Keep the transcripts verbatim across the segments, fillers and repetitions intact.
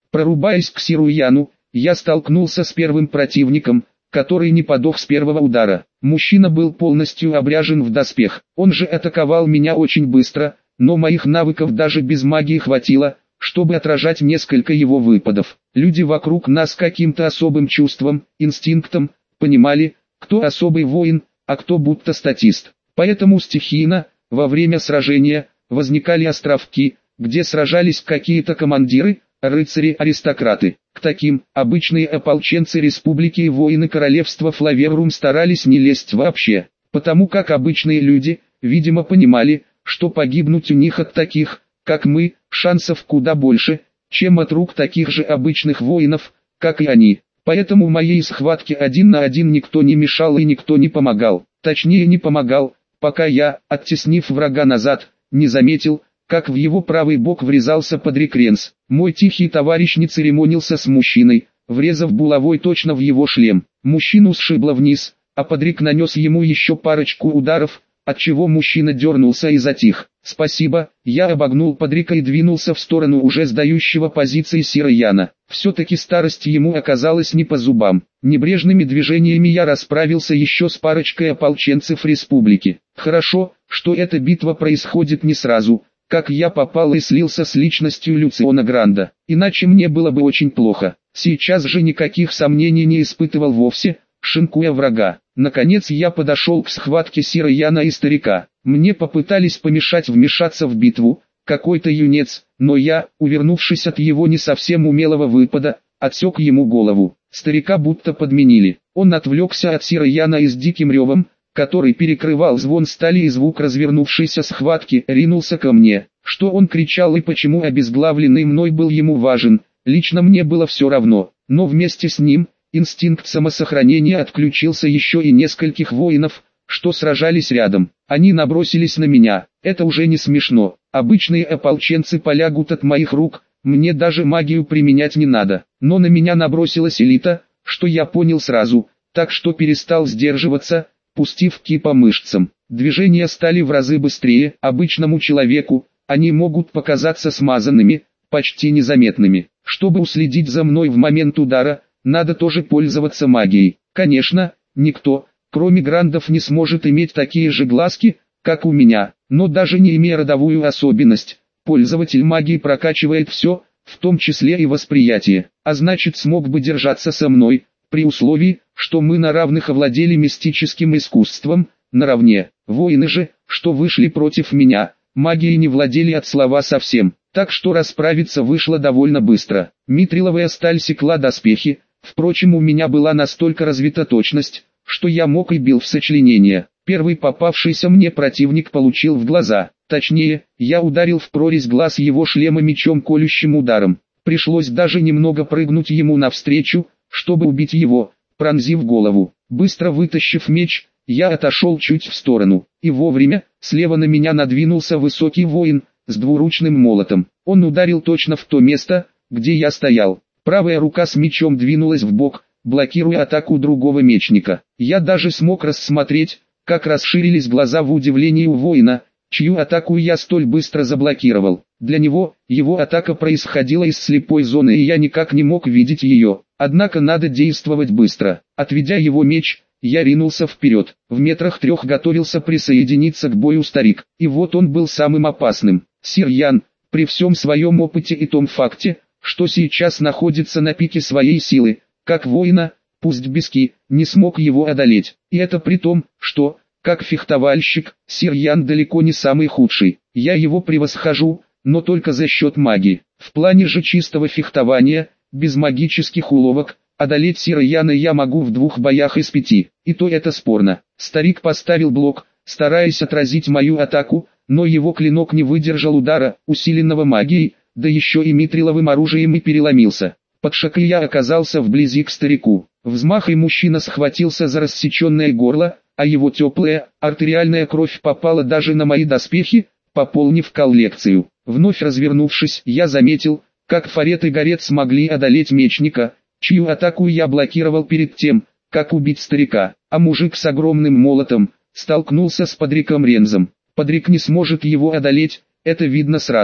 Прорубаясь к Сируяну, я столкнулся с первым противником, который не подох с первого удара. Мужчина был полностью обряжен в доспех. Он же атаковал меня очень быстро, но моих навыков даже без магии хватило, чтобы отражать несколько его выпадов. Люди вокруг нас каким-то особым чувством, инстинктом, понимали, кто особый воин, а кто будто статист. Поэтому стихийно, во время сражения, возникали островки, где сражались какие-то командиры, рыцари-аристократы. К таким, обычные ополченцы республики и воины королевства Флаверрум старались не лезть вообще, потому как обычные люди, видимо, понимали, что погибнуть у них от таких, как мы, шансов куда больше, чем от рук таких же обычных воинов, как и они. Поэтому моей схватке один на один никто не мешал и никто не помогал. Точнее не помогал, пока я, оттеснив врага назад, не заметил, как в его правый бок врезался Падрик Ренс. Мой тихий товарищ не церемонился с мужчиной, врезав булавой точно в его шлем. Мужчину сшибло вниз, а Падрик нанес ему еще парочку ударов, отчего мужчина дернулся и затих. Спасибо, я обогнул Падрика и двинулся в сторону уже сдающего позиции Сируяна. Все-таки старость ему оказалась не по зубам. Небрежными движениями я расправился еще с парочкой ополченцев республики. Хорошо, что эта битва происходит не сразу, как я попал и слился с личностью Люциона Гранда. Иначе мне было бы очень плохо. Сейчас же никаких сомнений не испытывал вовсе, шинкуя врага. Наконец я подошел к схватке Сируяна и старика. Мне попытались помешать вмешаться в битву, какой-то юнец, но я, увернувшись от его не совсем умелого выпада, отсек ему голову. Старика будто подменили. Он отвлекся от Сируяна и с диким ревом, который перекрывал звон стали и звук развернувшейся схватки, ринулся ко мне. Что он кричал и почему обезглавленный мной был ему важен, лично мне было все равно, но вместе с ним, инстинкт самосохранения отключился еще и нескольких воинов, что сражались рядом. Они набросились на меня. Это уже не смешно. Обычные ополченцы полягут от моих рук, мне даже магию применять не надо. Но на меня набросилась элита, что я понял сразу, так что перестал сдерживаться, пустив ки по мышцам. Движения стали в разы быстрее. Обычному человеку они могут показаться смазанными, почти незаметными. Чтобы уследить за мной в момент удара, надо тоже пользоваться магией. Конечно, никто, кроме грандов, не сможет иметь такие же глазки, как у меня, но даже не имея родовую особенность, пользователь магии прокачивает все, в том числе и восприятие, а значит смог бы держаться со мной, при условии, что мы на равных овладели мистическим искусством, наравне. Воины же, что вышли против меня, магией не владели от слова совсем, так что расправиться вышло довольно быстро. Митриловая сталь секла доспехи, впрочем у меня была настолько развита точность, что я мог и бил в сочленение. Первый попавшийся мне противник получил в глаза, точнее, я ударил в прорезь глаз его шлема мечом колющим ударом. Пришлось даже немного прыгнуть ему навстречу, чтобы убить его, пронзив голову. Быстро вытащив меч, я отошел чуть в сторону, и вовремя, слева на меня надвинулся высокий воин, с двуручным молотом. Он ударил точно в то место, где я стоял. Правая рука с мечом двинулась в бок, блокируя атаку другого мечника. Я даже смог рассмотреть, как расширились глаза в удивлении у воина, чью атаку я столь быстро заблокировал. Для него, его атака происходила из слепой зоны и я никак не мог видеть ее. Однако надо действовать быстро. Отведя его меч, я ринулся вперед. В метрах трех готовился присоединиться к бою старик. И вот он был самым опасным. Сируян, при всем своем опыте и том факте, что сейчас находится на пике своей силы, как воина, пусть без ки, не смог его одолеть. И это при том, что, как фехтовальщик, Сируян далеко не самый худший. Я его превосхожу, но только за счет магии. В плане же чистого фехтования, без магических уловок, одолеть Сируяна я могу в двух боях из пяти. И то это спорно. Старик поставил блок, стараясь отразить мою атаку, но его клинок не выдержал удара, усиленного магией, да еще и митриловым оружием и переломился. Под шаг я оказался вблизи к старику. Взмах и мужчина схватился за рассеченное горло, а его теплая, артериальная кровь попала даже на мои доспехи, пополнив коллекцию. Вновь развернувшись, я заметил, как Фарет и Горет смогли одолеть мечника, чью атаку я блокировал перед тем, как убить старика, а мужик с огромным молотом столкнулся с Падриком Рензом. Падрик не сможет его одолеть, это видно сразу.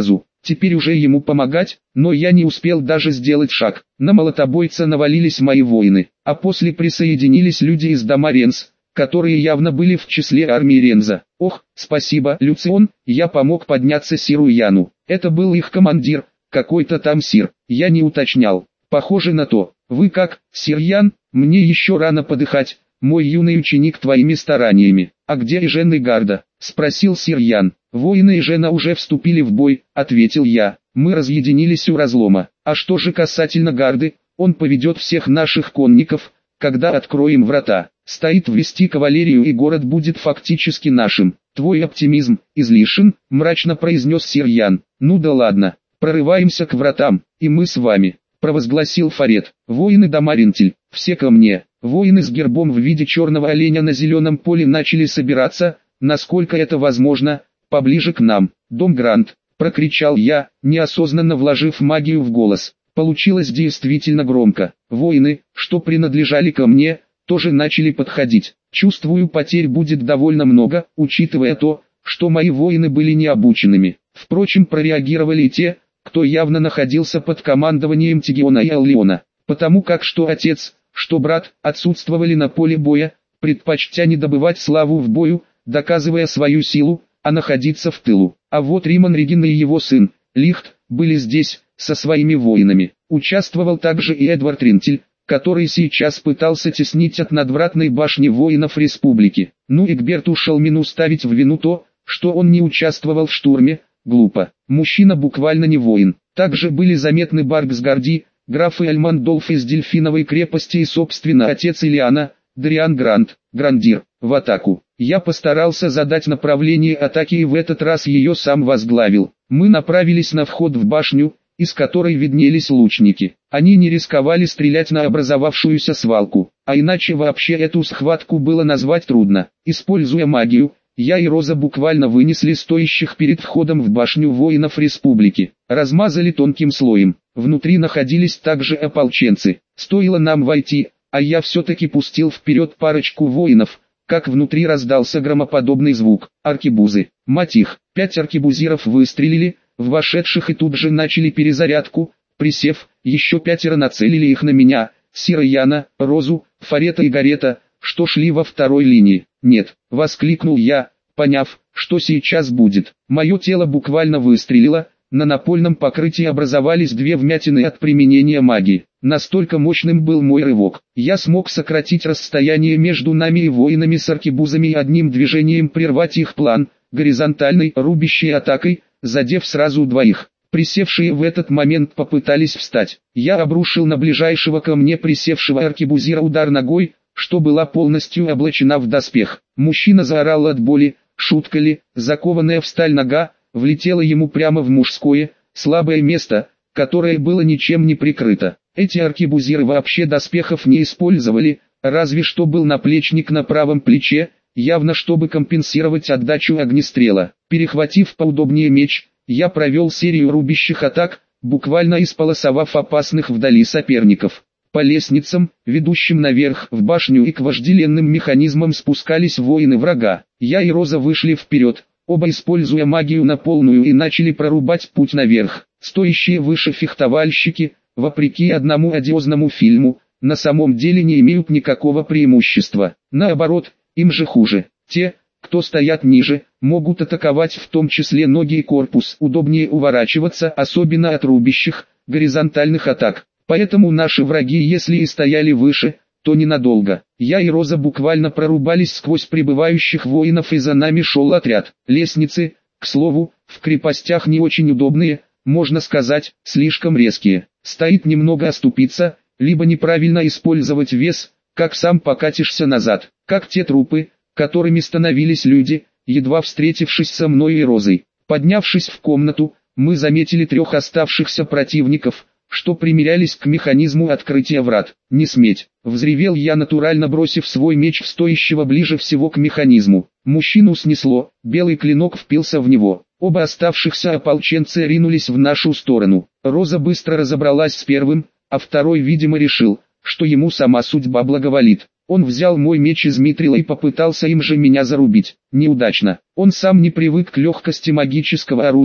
теперь уже ему помогать, но я не успел даже сделать шаг. На молотобойца навалились мои воины, а после присоединились люди из дома Ренз, которые явно были в числе армии Ренза. Ох, спасибо, Люцион, я помог подняться Сиру Яну. Это был их командир, какой-то там Сир, я не уточнял. Похоже на то. Вы как, Сир Ян? Мне еще рано подыхать, мой юный ученик, твоими стараниями. А где Ижен и Гарда? Спросил Сир Ян. Воины Ижена уже вступили в бой, ответил я. Мы разъединились у разлома. А что же касательно Гарды? Он поведет всех наших конников, когда откроем врата. Стоит ввести кавалерию, и город будет фактически нашим. Твой оптимизм излишен, мрачно произнес Сир Ян. Ну да ладно, прорываемся к вратам, и мы с вами, провозгласил Фарет. Воины Дамаринтель, все ко мне. Воины с гербом в виде черного оленя на зеленом поле начали собираться, насколько это возможно, поближе к нам. Дом Грант, прокричал я, неосознанно вложив магию в голос. Получилось действительно громко. Воины, что принадлежали ко мне, тоже начали подходить. Чувствую, потерь будет довольно много, учитывая то, что мои воины были необученными. Впрочем, прореагировали и те, кто явно находился под командованием Тигиона и Аллиона, потому как что отец, что брат отсутствовали на поле боя, предпочтя не добывать славу в бою, доказывая свою силу, а находиться в тылу. А вот Риман Реген и его сын, Лихт, были здесь, со своими воинами. Участвовал также и Эдвард Ринтель, который сейчас пытался теснить от надвратной башни воинов республики. Ну и Гберту Шалмину ставить в вину то, что он не участвовал в штурме, глупо. Мужчина буквально не воин. Также были заметны Барксгарди, графы Альмандолф из Дельфиновой крепости и собственно отец Илиана, Дариан Грант, Грандир, в атаку. Я постарался задать направление атаки и в этот раз ее сам возглавил. Мы направились на вход в башню, из которой виднелись лучники. Они не рисковали стрелять на образовавшуюся свалку, а иначе вообще эту схватку было назвать трудно. Используя магию, я и Роза буквально вынесли стоящих перед входом в башню воинов республики, размазали тонким слоем. Внутри находились также ополченцы. Стоило нам войти, а я все-таки пустил вперед парочку воинов, как внутри раздался громоподобный звук. Аркебузы, мать их, пять аркебузиров выстрелили в вошедших и тут же начали перезарядку. Присев, еще пятеро нацелили их на меня, Сира Яна, Розу, Фарета и Гарета, что шли во второй линии. «Нет!» — воскликнул я, поняв, что сейчас будет. Мое тело буквально выстрелило, на напольном покрытии образовались две вмятины от применения магии. Настолько мощным был мой рывок. Я смог сократить расстояние между нами и воинами с аркебузами и одним движением прервать их план, горизонтальной рубящей атакой, задев сразу двоих. Присевшие в этот момент попытались встать. Я обрушил на ближайшего ко мне присевшего аркебузира удар ногой, что была полностью облачена в доспех. Мужчина заорал от боли, шутка ли, закованная в сталь нога, влетела ему прямо в мужское, слабое место, которое было ничем не прикрыто. Эти аркебузиры вообще доспехов не использовали, разве что был наплечник на правом плече, явно чтобы компенсировать отдачу огнестрела. Перехватив поудобнее меч, я провел серию рубящих атак, буквально исполосовав опасных вдали соперников. По лестницам, ведущим наверх в башню и к вожделенным механизмам спускались воины врага. Я и Роза вышли вперед, оба используя магию на полную, и начали прорубать путь наверх. Стоящие выше фехтовальщики, вопреки одному одиозному фильму, на самом деле не имеют никакого преимущества. Наоборот, им же хуже. Те, кто стоят ниже, могут атаковать в том числе ноги и корпус. Удобнее уворачиваться, особенно от рубящих, горизонтальных атак. Поэтому наши враги, если и стояли выше, то ненадолго. Я и Роза буквально прорубались сквозь прибывающих воинов, и за нами шел отряд. Лестницы, к слову, в крепостях не очень удобные, можно сказать, слишком резкие. Стоит немного оступиться, либо неправильно использовать вес, как сам покатишься назад. Как те трупы, которыми становились люди, едва встретившись со мной и Розой. Поднявшись в комнату, мы заметили трех оставшихся противников, что примирялись к механизму открытия врат. «Не сметь!» — взревел я, натурально бросив свой меч в стоящего ближе всего к механизму. Мужчину снесло, белый клинок впился в него. Оба оставшихся ополченца ринулись в нашу сторону. Роза быстро разобралась с первым, а второй, видимо, решил, что ему сама судьба благоволит. Он взял мой меч из митрила и попытался им же меня зарубить. Неудачно. Он сам не привык к легкости магического оружия,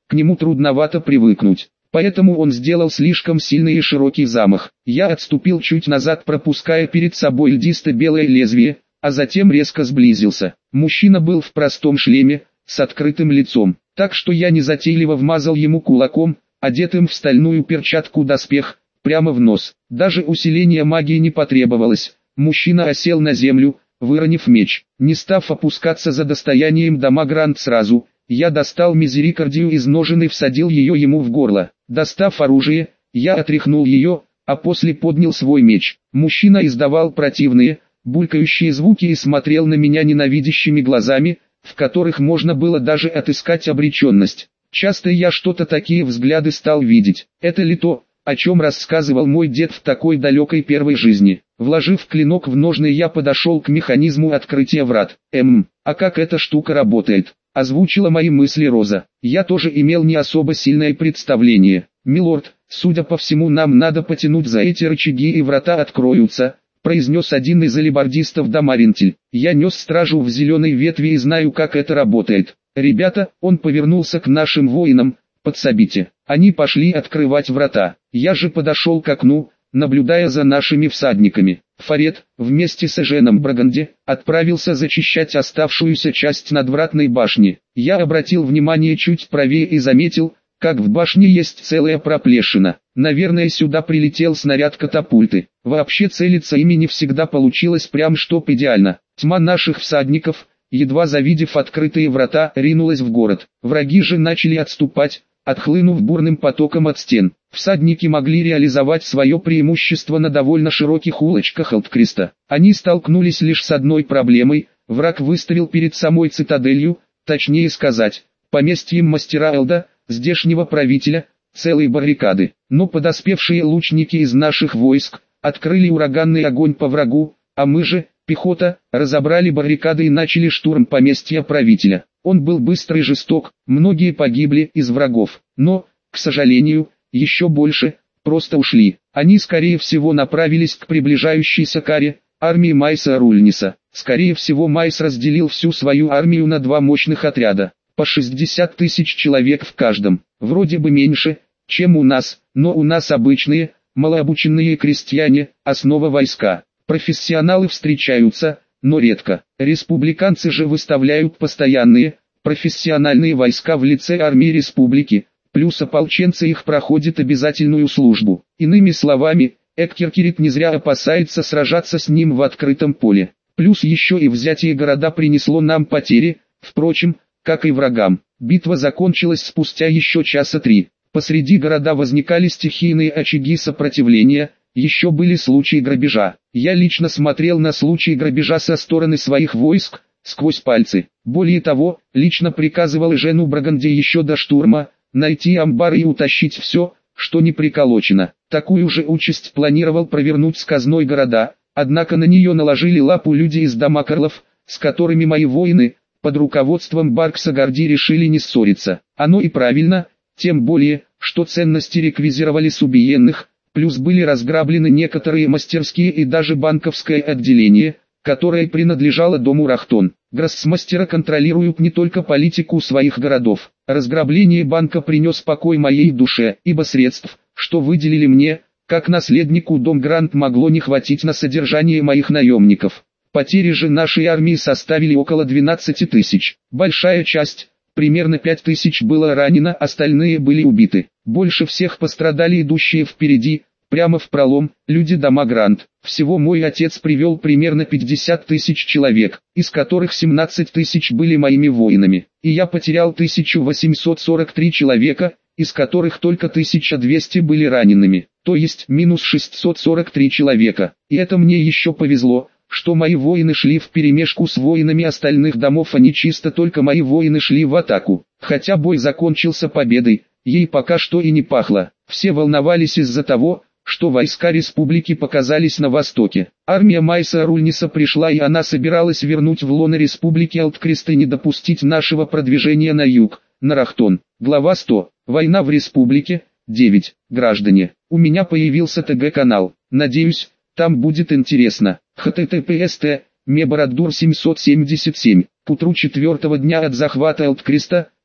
к нему трудновато привыкнуть. Поэтому он сделал слишком сильный и широкий замах. Я отступил чуть назад, пропуская перед собой льдисто-белое лезвие, а затем резко сблизился. Мужчина был в простом шлеме, с открытым лицом, так что я незатейливо вмазал ему кулаком, одетым в стальную перчатку доспех, прямо в нос. Даже усиление магии не потребовалось. Мужчина осел на землю, выронив меч. Не став опускаться за достоянием дамагрант сразу, я достал мизерикардию из ножен и всадил ее ему в горло. Достав оружие, я отряхнул ее, а после поднял свой меч. Мужчина издавал противные, булькающие звуки и смотрел на меня ненавидящими глазами, в которых можно было даже отыскать обреченность. Часто я что-то такие взгляды стал видеть. Это ли то, о чем рассказывал мой дед в такой далекой первой жизни? Вложив клинок в ножны, я подошел к механизму открытия врат. Эм, а как эта штука работает? Озвучила мои мысли Роза. Я тоже имел не особо сильное представление. Милорд, судя по всему, нам надо потянуть за эти рычаги и врата откроются, произнес один из алебардистов Дамаринтель. Я нес стражу в зеленой ветви и знаю, как это работает. Ребята, он повернулся к нашим воинам, подсобите. Они пошли открывать врата. Я же подошел к окну, наблюдая за нашими всадниками. Фарет, вместе с Эженом Браганде, отправился зачищать оставшуюся часть надвратной башни. Я обратил внимание чуть правее и заметил, как в башне есть целая проплешина. Наверное, сюда прилетел снаряд катапульты. Вообще целиться ими не всегда получилось прям чтоб идеально. Тьма наших всадников, едва завидев открытые врата, ринулась в город. Враги же начали отступать, отхлынув бурным потоком от стен. Всадники могли реализовать свое преимущество на довольно широких улочках Элдкриста. Они столкнулись лишь с одной проблемой: враг выставил перед самой цитаделью, точнее сказать, поместьем мастера Элда, здешнего правителя, целые баррикады. Но подоспевшие лучники из наших войск открыли ураганный огонь по врагу, а мы же, пехота, разобрали баррикады и начали штурм поместья правителя. Он был быстрый и жесток, многие погибли из врагов, но, к сожалению, еще больше просто ушли. Они скорее всего направились к приближающейся каре, армии Майса Рульниса. Скорее всего Майс разделил всю свою армию на два мощных отряда, по шестьдесят тысяч человек в каждом. Вроде бы меньше, чем у нас, но у нас обычные, малообученные крестьяне, основа войска. Профессионалы встречаются, но редко. Республиканцы же выставляют постоянные, профессиональные войска в лице армии республики, плюс ополченцы их проходят обязательную службу. Иными словами, Эккеркирит не зря опасается сражаться с ним в открытом поле. Плюс еще и взятие города принесло нам потери, впрочем, как и врагам. Битва закончилась спустя еще часа три. Посреди города возникали стихийные очаги сопротивления, еще были случаи грабежа. Я лично смотрел на случаи грабежа со стороны своих войск, сквозь пальцы. Более того, лично приказывал Эжену Браганде еще до штурма найти амбары и утащить все, что не приколочено. Такую же участь планировал провернуть с казной города, однако на нее наложили лапу люди из Дамакарлов, с которыми мои воины, под руководством Баркса Горди, решили не ссориться. Оно и правильно, тем более, что ценности реквизировали с убиенных, плюс были разграблены некоторые мастерские и даже банковское отделение, которое принадлежало дому Рахтон. Гроссмастера контролируют не только политику своих городов. Разграбление банка принес покой моей душе, ибо средств, что выделили мне, как наследнику дом Грант, могло не хватить на содержание моих наемников. Потери же нашей армии составили около двенадцати тысяч. Большая часть, примерно пять тысяч, было ранено, остальные были убиты. Больше всех пострадали идущие впереди, прямо в пролом, люди дома Грант. Всего мой отец привел примерно пятьдесят тысяч человек, из которых семнадцать тысяч были моими воинами. И я потерял тысячу восемьсот сорок три человека, из которых только тысяча двести были ранеными, то есть минус шестьсот сорок три человека. И это мне еще повезло, что мои воины шли вперемешку с воинами остальных домов, а не чисто только мои воины шли в атаку. Хотя бой закончился победой, ей пока что и не пахло. Все волновались из-за того, что войска республики показались на востоке. Армия Майса Рульниса пришла, и она собиралась вернуть в лоно республики Элдкрист и не допустить нашего продвижения на юг, на Рахтон. Глава сто. Война в республике. девять. Граждане, у меня появился ТГ-канал. Надеюсь, там будет интересно. эйч ти ти пи эс тэ, Мебораддур семьсот семьдесят семь. К утру четвертого дня от захвата Элдкриста,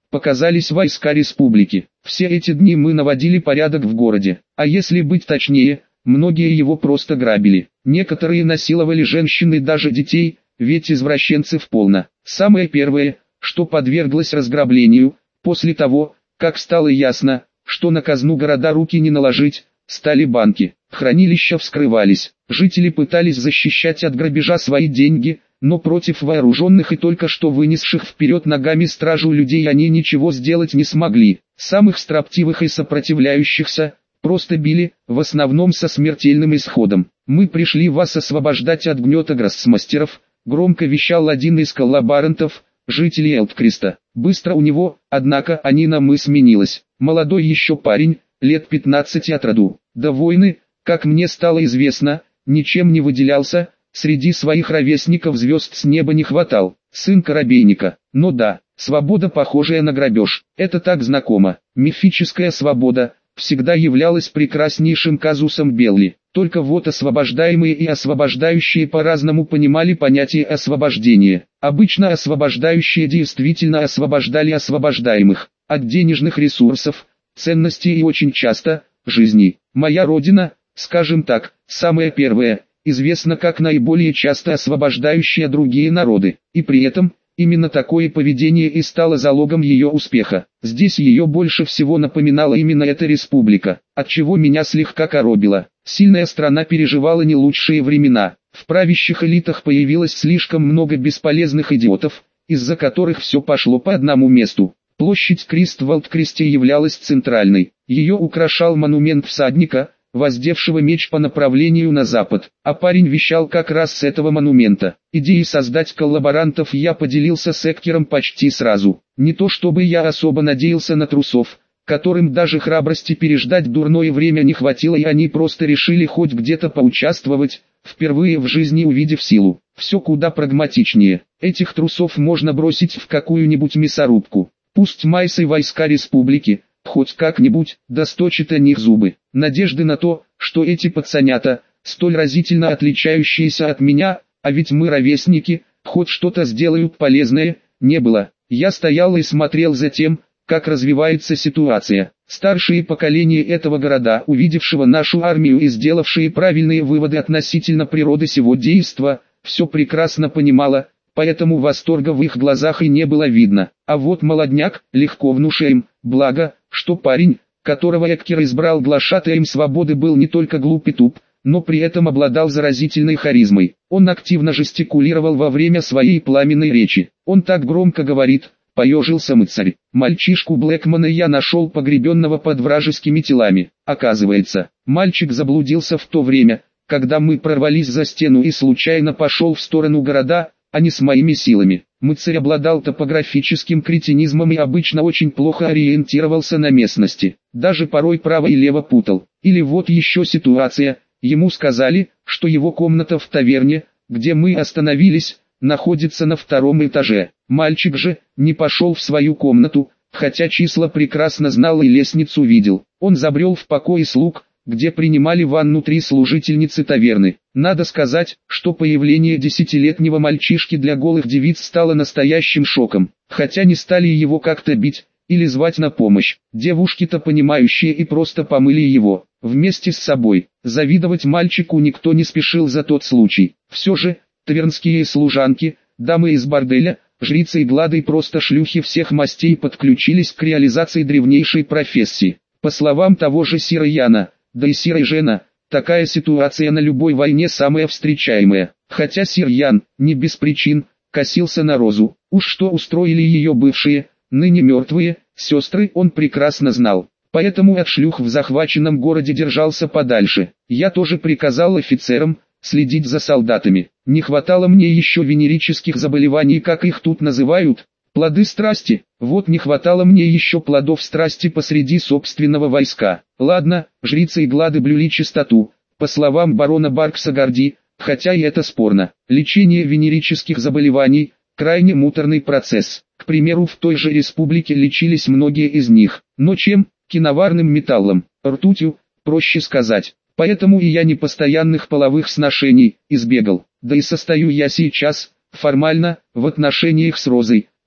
показались войска республики. Все эти дни мы наводили порядок в городе, а если быть точнее, многие его просто грабили. Некоторые насиловали женщин и даже детей, ведь извращенцев полно. Самое первое, что подверглось разграблению, после того, как стало ясно, что на казну города руки не наложить, стали банки. Хранилища вскрывались, жители пытались защищать от грабежа свои деньги, но против вооруженных и только что вынесших вперед ногами стражу людей они ничего сделать не смогли. Самых строптивых и сопротивляющихся просто били, в основном со смертельным исходом. «Мы пришли вас освобождать от гнета гроссмастеров», громко вещал один из коллаборантов, жителей Элткриста. Быстро у него, однако, Анина мы сменилась. Молодой еще парень, лет пятнадцати от роду. До войны, как мне стало известно, ничем не выделялся, среди своих ровесников звезд с неба не хватал. Сын корабейника. Но да, свобода, похожая на грабеж, это так знакомо. Мифическая свобода всегда являлась прекраснейшим казусом белли. Только вот освобождаемые и освобождающие по-разному понимали понятие освобождения. Обычно освобождающие действительно освобождали освобождаемых от денежных ресурсов, ценностей и очень часто жизни. Моя родина, скажем так, самая первая, известна как наиболее часто освобождающая другие народы, и при этом именно такое поведение и стало залогом ее успеха. Здесь ее больше всего напоминала именно эта республика, отчего меня слегка коробило. Сильная страна переживала не лучшие времена. В правящих элитах появилось слишком много бесполезных идиотов, из-за которых все пошло по одному месту. Площадь Крист в Элткристе являлась центральной. Ее украшал монумент всадника, воздевшего меч по направлению на запад, а парень вещал как раз с этого монумента. Идеей создать коллаборантов я поделился с Эккером почти сразу. Не то чтобы я особо надеялся на трусов, которым даже храбрости переждать дурное время не хватило, и они просто решили хоть где-то поучаствовать, впервые в жизни увидев силу. Все куда прагматичнее. Этих трусов можно бросить в какую-нибудь мясорубку. Пусть Майс и войска республики хоть как-нибудь досточат о них зубы. Надежды на то, что эти пацанята, столь разительно отличающиеся от меня, а ведь мы ровесники, хоть что-то сделают полезное, не было. Я стоял и смотрел за тем, как развивается ситуация. Старшие поколения этого города, увидевшего нашу армию и сделавшие правильные выводы относительно природы сего действа, все прекрасно понимало, поэтому восторга в их глазах и не было видно. А вот молодняк, легко внушаем, благо, что парень, которого Эккер избрал глашатаем свободы, был не только глуп и туп, но при этом обладал заразительной харизмой. Он активно жестикулировал во время своей пламенной речи. Он так громко говорит, поежился мыцарь. Мальчишку Блэкмана я нашел погребенного под вражескими телами. Оказывается, мальчик заблудился в то время, когда мы прорвались за стену и случайно пошел в сторону города, а не с моими силами. Мыцарь обладал топографическим кретинизмом и обычно очень плохо ориентировался на местности. Даже порой право и лево путал. Или вот еще ситуация, ему сказали, что его комната в таверне, где мы остановились, находится на втором этаже. Мальчик же не пошел в свою комнату, хотя числа прекрасно знал и лестницу видел. Он забрел в покои слуг, где принимали ванну три служительницы таверны. Надо сказать, что появление десятилетнего мальчишки для голых девиц стало настоящим шоком, хотя не стали его как-то бить или звать на помощь. Девушки-то понимающие и просто помыли его вместе с собой. Завидовать мальчику никто не спешил за тот случай. Все же, тавернские служанки, дамы из борделя, жрицы и глады и просто шлюхи всех мастей подключились к реализации древнейшей профессии. По словам того же Сира Яна, да и Сира Жена, такая ситуация на любой войне самая встречаемая. Хотя Сир Ян, не без причин, косился на Розу. Уж что устроили ее бывшие, ныне мертвые, сестры, он прекрасно знал. Поэтому от шлюх в захваченном городе держался подальше. Я тоже приказал офицерам следить за солдатами. Не хватало мне еще венерических заболеваний, как их тут называют, плоды страсти. Вот не хватало мне еще плодов страсти посреди собственного войска. Ладно, жрицы и глады блюли чистоту, по словам барона Баркса Горди, хотя и это спорно. Лечение венерических заболеваний – крайне муторный процесс. К примеру, в той же республике лечились многие из них. Но чем? Киноварным металлом, ртутью, проще сказать. Поэтому и я непостоянных половых сношений избегал. Да и состою я сейчас, формально, в отношениях с Розой,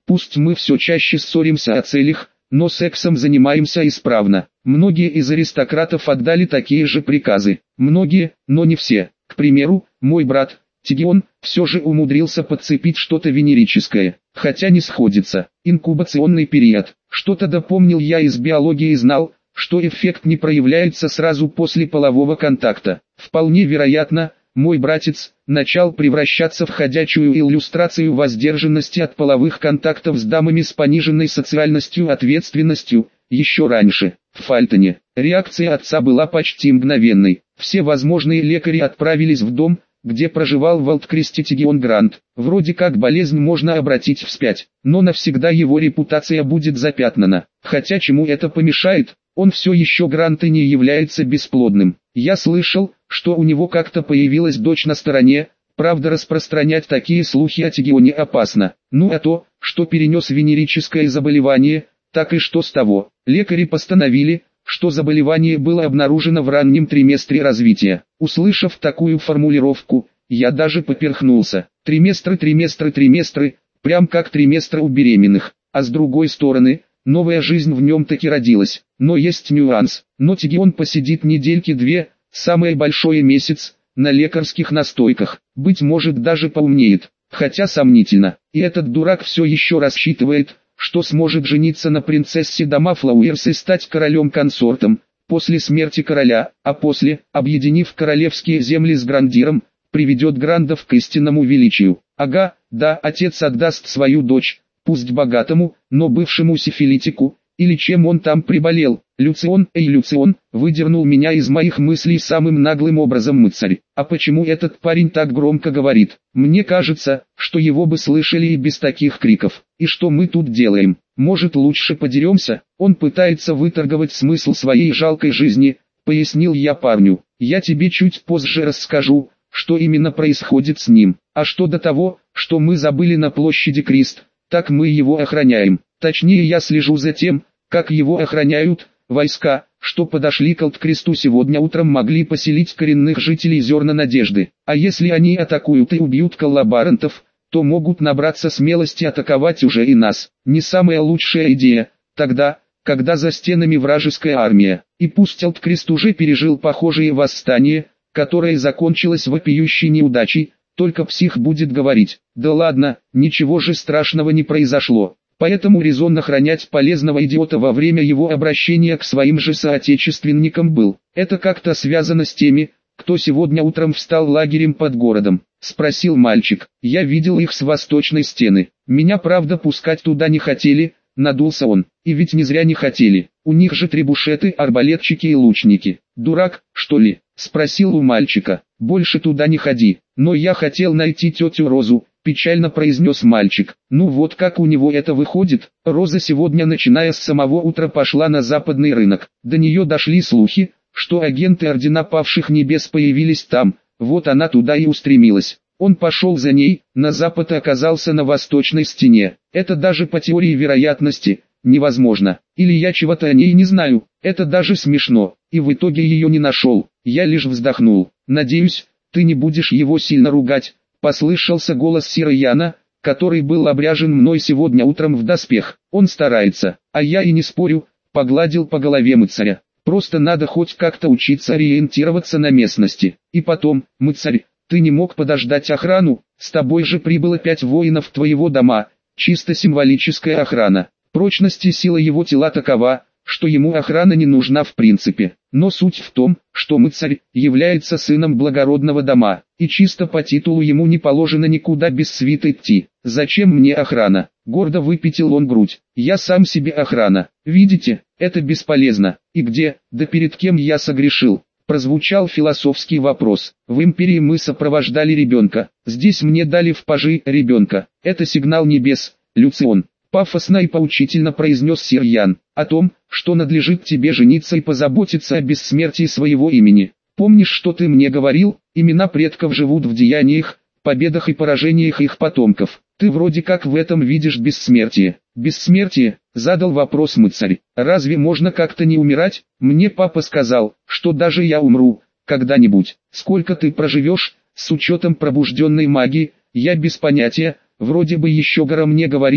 Пусть мы все чаще ссоримся о целях, но сексом занимаемся исправно. Многие из аристократов отдали такие же приказы. Многие, но не все. К примеру, мой брат, Тигион, все же умудрился подцепить что-то венерическое, хотя не сходится. Инкубационный период. Что-то допомнил я из биологии и знал, что эффект не проявляется сразу после полового контакта. Вполне вероятно, мой братец начал превращаться в ходячую иллюстрацию воздержанности от половых контактов с дамами с пониженной социальностью ответственностью, еще раньше. В Фальтоне реакция отца была почти мгновенной. Все возможные лекари отправились в дом, где проживал в Олдкресте Тигион Грант. Вроде как болезнь можно обратить вспять, но навсегда его репутация будет запятнана. Хотя чему это помешает? Он все еще Грант и не является бесплодным. Я слышал, что у него как-то появилась дочь на стороне, правда распространять такие слухи о Тигионе опасно. Ну а то, что перенес венерическое заболевание, так и что с того. Лекари постановили, что заболевание было обнаружено в раннем триместре развития. Услышав такую формулировку, я даже поперхнулся. Триместры, триместры, триместры, прям как триместры у беременных. А с другой стороны, новая жизнь в нем таки родилась. Но есть нюанс. Но Тигион посидит недельки-две, самое большое месяц, на лекарских настойках. Быть может даже поумнеет, хотя сомнительно. И этот дурак все еще рассчитывает, что сможет жениться на принцессе дома Флауэрс и стать королем-консортом, после смерти короля, а после, объединив королевские земли с Грандиром, приведет Грандов к истинному величию. Ага, да, отец отдаст свою дочь, пусть богатому, но бывшему сифилитику, или чем он там приболел. Люцион, эй Люцион, выдернул меня из моих мыслей самым наглым образом мыцарь. А почему этот парень так громко говорит? Мне кажется, что его бы слышали и без таких криков. И что мы тут делаем? Может лучше подеремся? Он пытается выторговать смысл своей жалкой жизни, пояснил я парню. Я тебе чуть позже расскажу, что именно происходит с ним. А что до того, что мы забыли на площади Крист, так мы его охраняем. Точнее я слежу за тем, как его охраняют. Войска, что подошли к Олдкресту сегодня утром, могли поселить коренных жителей Зерна Надежды. А если они атакуют и убьют коллаборантов, то могут набраться смелости атаковать уже и нас. Не самая лучшая идея, тогда, когда за стенами вражеская армия. И пусть Олдкрест уже пережил похожие восстания, которое закончилось вопиющей неудачей, только псих будет говорить: да ладно, ничего же страшного не произошло. Поэтому резон охранять полезного идиота во время его обращения к своим же соотечественникам был. Это как-то связано с теми, кто сегодня утром встал лагерем под городом? Спросил мальчик. Я видел их с восточной стены. Меня правда пускать туда не хотели, надулся он. И ведь не зря не хотели. У них же требушеты, арбалетчики и лучники. Дурак, что ли? Спросил у мальчика. Больше туда не ходи. Но я хотел найти тетю Розу. Печально произнес мальчик. Ну вот как у него это выходит. Роза сегодня, начиная с самого утра, пошла на западный рынок. До нее дошли слухи, что агенты Ордена Павших Небес появились там. Вот она туда и устремилась. Он пошел за ней, на запад и оказался на восточной стене. Это даже по теории вероятности невозможно. Или я чего-то о ней не знаю. Это даже смешно. И в итоге ее не нашел. Я лишь вздохнул. Надеюсь, ты не будешь его сильно ругать. Послышался голос Сирояна, который был обряжен мной сегодня утром в доспех. Он старается, а я и не спорю, погладил по голове мыцаря. Просто надо хоть как-то учиться ориентироваться на местности. И потом, мыцарь, ты не мог подождать охрану? С тобой же прибыло пять воинов твоего дома, чисто символическая охрана. Прочность и сила его тела такова, что ему охрана не нужна в принципе. Но суть в том, что мыцарь является сыном благородного дома, и чисто по титулу ему не положено никуда без свиты идти. Зачем мне охрана? Гордо выпятил он грудь. Я сам себе охрана. Видите, это бесполезно. И где, да перед кем я согрешил? Прозвучал философский вопрос. В империи мы сопровождали ребенка. Здесь мне дали в пажи ребенка. Это сигнал небес, Люцион. Пафосно и поучительно произнес Сирьян, о том, что надлежит тебе жениться и позаботиться о бессмертии своего имени. Помнишь, что ты мне говорил? Имена предков живут в деяниях, победах и поражениях их потомков. Ты вроде как в этом видишь бессмертие. Бессмертие? Задал вопрос мыцарь. Разве можно как-то не умирать? Мне папа сказал, что даже я умру, когда-нибудь. Сколько ты проживешь, с учетом пробужденной магии, я без понятия. Вроде бы еще Гора мне говорил,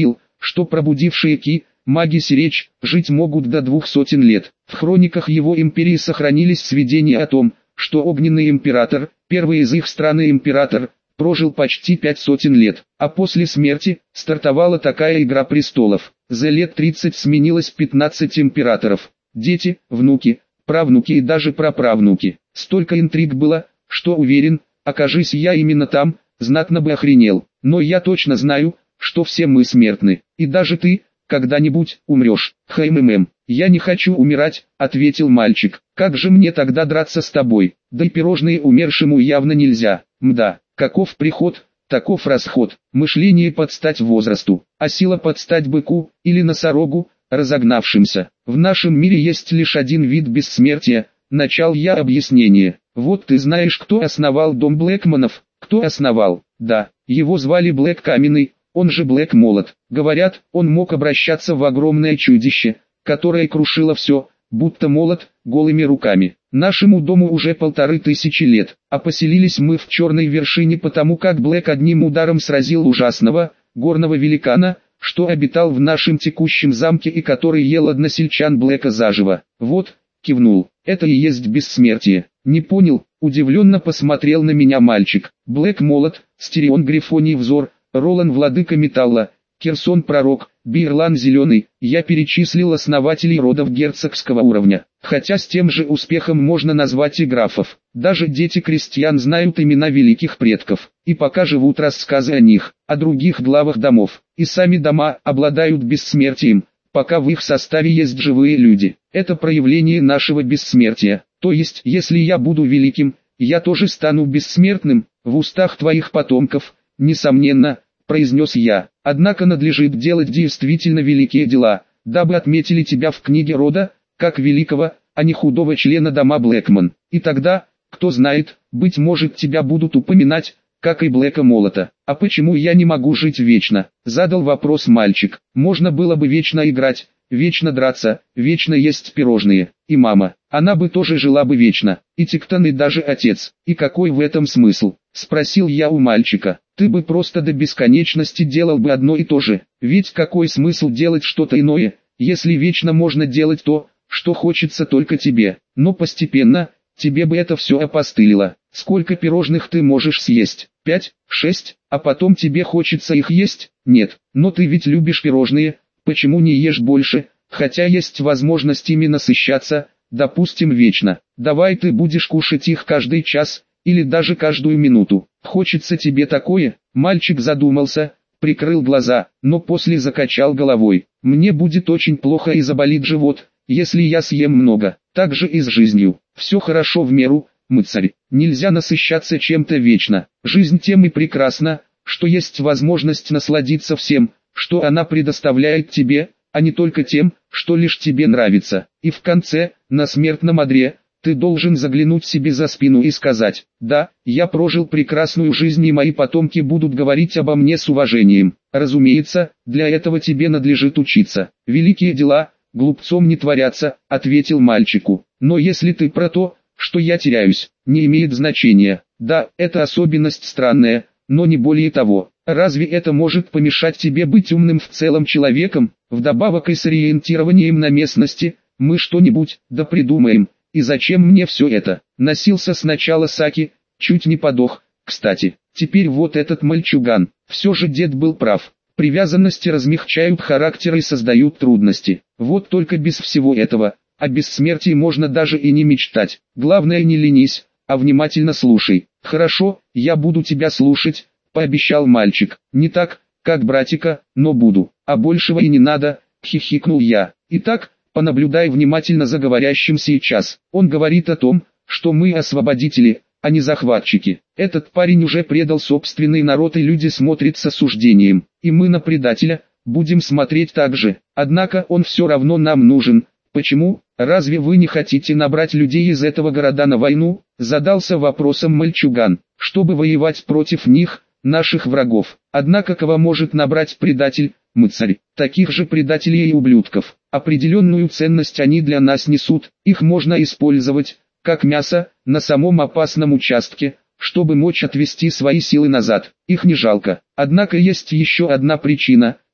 что пробудившие ки, маги Сиречь, жить могут до двух сотен лет. В хрониках его империи сохранились сведения о том, что огненный император, первый из их страны император, прожил почти пять сотен лет, а после смерти стартовала такая игра престолов. За лет тридцать сменилось пятнадцать императоров, дети, внуки, правнуки и даже праправнуки. Столько интриг было, что уверен, окажись я именно там, знатно бы охренел. Но я точно знаю, что все мы смертны, и даже ты когда-нибудь умрешь. Хмм, я не хочу умирать, ответил мальчик. Как же мне тогда драться с тобой? Да и пирожные умершему явно нельзя. Мда, каков приход, таков расход. Мышление под стать возрасту, а сила под стать быку или носорогу, разогнавшимся. В нашем мире есть лишь один вид бессмертия. Начал я объяснение. Вот ты знаешь, кто основал дом Блэкманов? Кто основал? Да, его звали Блэк Каменный, он же Блэк Молот. Говорят, он мог обращаться в огромное чудище, которое крушило все, будто молот, голыми руками. Нашему дому уже полторы тысячи лет, а поселились мы в черной вершине потому, как Блэк одним ударом сразил ужасного, горного великана, что обитал в нашем текущем замке и который ел односельчан Блэка заживо. Вот, кивнул, это и есть бессмертие. Не понял, удивленно посмотрел на меня мальчик. Блэк Молот, Стерион Грифоний Взор, Ролан Владыка Металла, Керсон Пророк, Бирлан Зеленый. Я перечислил основателей родов герцогского уровня. Хотя с тем же успехом можно назвать и графов. Даже дети крестьян знают имена великих предков. И пока живут рассказы о них, о других главах домов. И сами дома обладают бессмертием, пока в их составе есть живые люди. Это проявление нашего бессмертия. То есть, если я буду великим, я тоже стану бессмертным, в устах твоих потомков, несомненно, произнес я. Однако надлежит делать действительно великие дела, дабы отметили тебя в книге рода, как великого, а не худого члена дома Блэкман. И тогда, кто знает, быть может тебя будут упоминать, как и Блэка Молота. А почему я не могу жить вечно? Задал вопрос мальчик. Можно было бы вечно играть, вечно драться, вечно есть пирожные. И мама, она бы тоже жила бы вечно. И Тиктон, и даже отец. И какой в этом смысл? Спросил я у мальчика. Ты бы просто до бесконечности делал бы одно и то же. Ведь какой смысл делать что-то иное, если вечно можно делать то, что хочется только тебе. Но постепенно, тебе бы это все опостылило. Сколько пирожных ты можешь съесть? Пять, шесть, а потом тебе хочется их есть? Нет, но ты ведь любишь пирожные, почему не ешь больше, хотя есть возможность ими насыщаться, допустим вечно. Давай ты будешь кушать их каждый час, или даже каждую минуту. Хочется тебе такое? Мальчик задумался, прикрыл глаза, но после закачал головой. Мне будет очень плохо и заболит живот, если я съем много. Так же и с жизнью. Все хорошо в меру, мыцарь. Нельзя насыщаться чем-то вечно. Жизнь тем и прекрасна, что есть возможность насладиться всем, что она предоставляет тебе, а не только тем, что лишь тебе нравится. И в конце, на смертном одре, ты должен заглянуть себе за спину и сказать: да, я прожил прекрасную жизнь и мои потомки будут говорить обо мне с уважением. Разумеется, для этого тебе надлежит учиться. Великие дела глупцом не творятся, ответил мальчику. Но если ты про то, что я теряюсь, не имеет значения. Да, это особенность странная, но не более того. Разве это может помешать тебе быть умным в целом человеком? Вдобавок и с ориентированием на местности, мы что-нибудь да придумаем. И зачем мне все это? Носился сначала Саки, чуть не подох. Кстати, теперь вот этот мальчуган. Все же дед был прав. Привязанности размягчают характер и создают трудности. Вот только без всего этого, о бессмертии можно даже и не мечтать. Главное, не ленись, а внимательно слушай. Хорошо, я буду тебя слушать, пообещал мальчик. Не так, как братика, но буду. А большего и не надо, хихикнул я. Итак, понаблюдай внимательно за говорящим сейчас. Он говорит о том, что мы освободители, а не захватчики. Этот парень уже предал собственный народ, и люди смотрят с осуждением. И мы на предателя будем смотреть так же. Однако он все равно нам нужен. Почему? Разве вы не хотите набрать людей из этого города на войну? Задался вопросом мальчуган. Чтобы воевать против них, наших врагов. Однако кого может набрать предатель? Мыцарь. Таких же предателей и ублюдков. Определенную ценность они для нас несут, их можно использовать, как мясо, на самом опасном участке, чтобы мочь отвести свои силы назад. Их не жалко. Однако есть еще одна причина,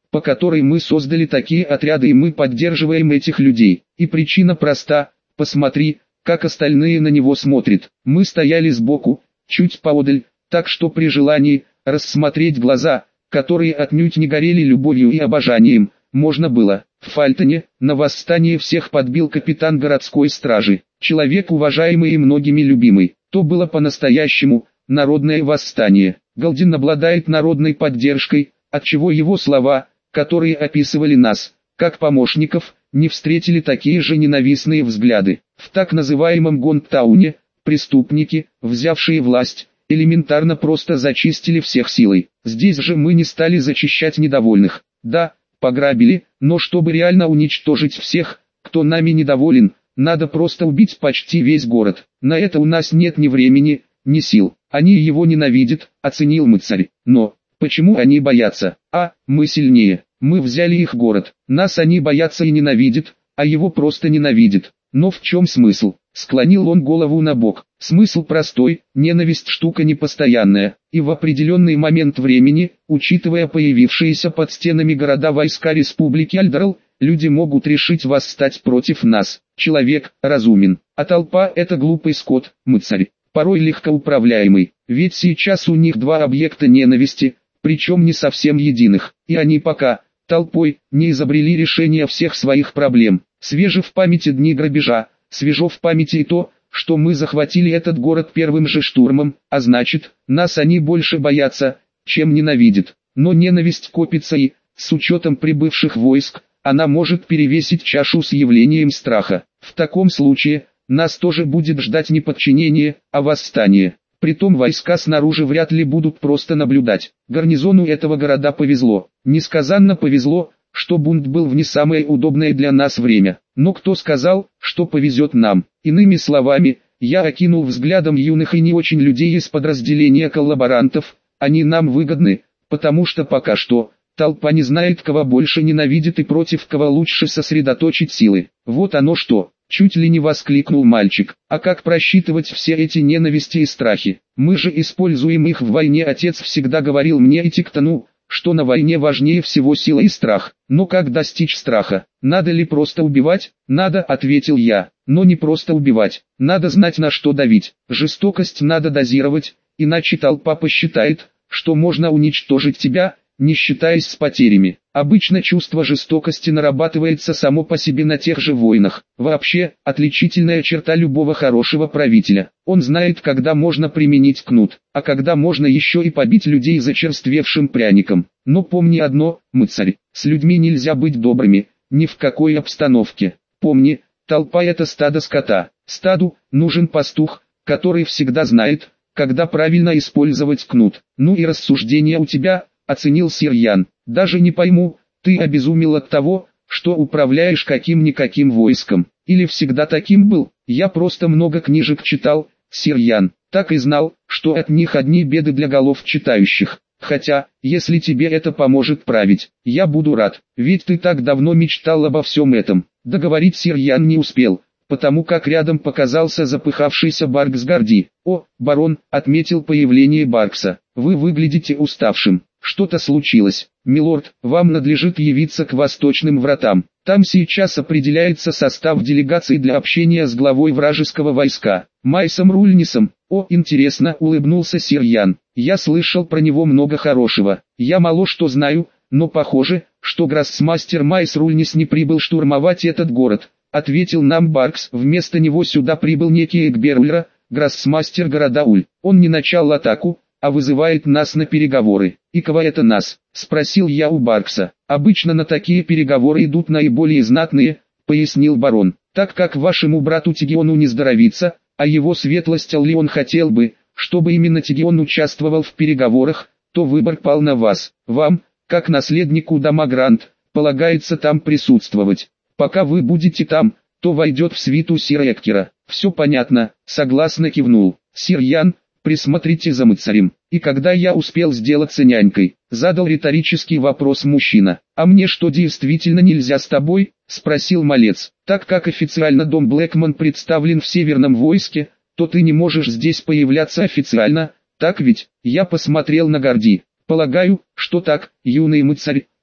по которой мы создали такие отряды, и мы поддерживаем этих людей. И причина проста: посмотри, как остальные на него смотрят. Мы стояли сбоку, чуть поодаль, так что при желании рассмотреть глаза, которые отнюдь не горели любовью и обожанием, можно было. В Фальтоне на восстание всех подбил капитан городской стражи, человек уважаемый и многими любимый. То было по-настоящему народное восстание. Галдин обладает народной поддержкой, отчего его слова, которые описывали нас, как помощников, не встретили такие же ненавистные взгляды. В так называемом Гонтауне преступники, взявшие власть, элементарно просто зачистили всех силой. Здесь же мы не стали зачищать недовольных. Да, пограбили, но чтобы реально уничтожить всех, кто нами недоволен, надо просто убить почти весь город. На это у нас нет ни времени, ни сил. Они его ненавидят, оценил мыцарь. Но почему они боятся? А, мы сильнее. Мы взяли их город. Нас они боятся и ненавидят, а его просто ненавидят. Но в чем смысл? Склонил он голову на бок. Смысл простой: ненависть штука непостоянная, и в определенный момент времени, учитывая появившиеся под стенами города войска Республики Альдарл, люди могут решить восстать против нас. Человек разумен, а толпа — это глупый скот, мыцарь, порой легкоуправляемый. Ведь сейчас у них два объекта ненависти, причем не совсем единых, и они пока, толпой, не изобрели решение всех своих проблем. Свежи в памяти дни грабежа, свежо в памяти и то, что мы захватили этот город первым же штурмом, а значит, нас они больше боятся, чем ненавидят. Но ненависть копится и, с учетом прибывших войск, она может перевесить чашу с явлением страха. В таком случае, нас тоже будет ждать не подчинение, а восстание. Притом войска снаружи вряд ли будут просто наблюдать. Гарнизону этого города повезло, несказанно повезло, что бунт был в не самое удобное для нас время. Но кто сказал, что повезет нам? Иными словами, я окинул взглядом юных и не очень людей из подразделения коллаборантов. Они нам выгодны, потому что пока что толпа не знает, кого больше ненавидит и против кого лучше сосредоточить силы. Вот оно что, чуть ли не воскликнул мальчик. А как просчитывать все эти ненависти и страхи? Мы же используем их в войне. Отец всегда говорил мне и Тиктону, что на войне важнее всего сила и страх. Но как достичь страха? Надо ли просто убивать? Надо, ответил я. Но не просто убивать. Надо знать, на что давить. Жестокость надо дозировать, иначе толпа посчитает, что можно уничтожить тебя, не считаясь с потерями. Обычно чувство жестокости нарабатывается само по себе на тех же войнах. Вообще, отличительная черта любого хорошего правителя. Он знает, когда можно применить кнут, а когда можно еще и побить людей зачерствевшим пряником. Но помни одно, мыцарь, с людьми нельзя быть добрыми, ни в какой обстановке. Помни, толпа — это стадо скота. Стаду нужен пастух, который всегда знает, когда правильно использовать кнут. Ну и рассуждения у тебя, оценил сир Ян. Даже не пойму, ты обезумел от того, что управляешь каким-никаким войском, или всегда таким был? Я просто много книжек читал, сир Ян, так и знал, что от них одни беды для голов читающих. Хотя, если тебе это поможет править, я буду рад, ведь ты так давно мечтал обо всем этом. Договорить сир Ян не успел, потому как рядом показался запыхавшийся Баркс Гарди. «О, барон», — отметил появление Баркса, — «вы выглядите уставшим. Что-то случилось, милорд, вам надлежит явиться к восточным вратам. Там сейчас определяется состав делегации для общения с главой вражеского войска, Майсом Рульнисом». «О, интересно», — улыбнулся сир Ян, — «я слышал про него много хорошего. Я мало что знаю, но похоже, что гроссмастер Майс Рульнис не прибыл штурмовать этот город», — ответил нам Баркс. «Вместо него сюда прибыл некий Экберлера, гроссмастер города Уль. Он не начал атаку, а вызывает нас на переговоры». «И кого это нас?» — спросил я у Баркса. «Обычно на такие переговоры идут наиболее знатные», — пояснил барон. «Так как вашему брату Тигиону не здоровится, а его светлость Аллион хотел бы, чтобы именно Тигион участвовал в переговорах, то выбор пал на вас. Вам, как наследнику дома Грант, полагается там присутствовать. Пока вы будете там, то войдет в свиту сира Эккера». «Все понятно», — согласно кивнул сир Ян. «Присмотрите за мыцарем». «И когда я успел сделаться нянькой?» — задал риторический вопрос мужчина. «А мне что, действительно нельзя с тобой?» — спросил малец. «Так как официально дом Блэкман представлен в Северном войске, то ты не можешь здесь появляться официально, так ведь?» Я посмотрел на Гарди. «Полагаю, что так, юный мыцарь».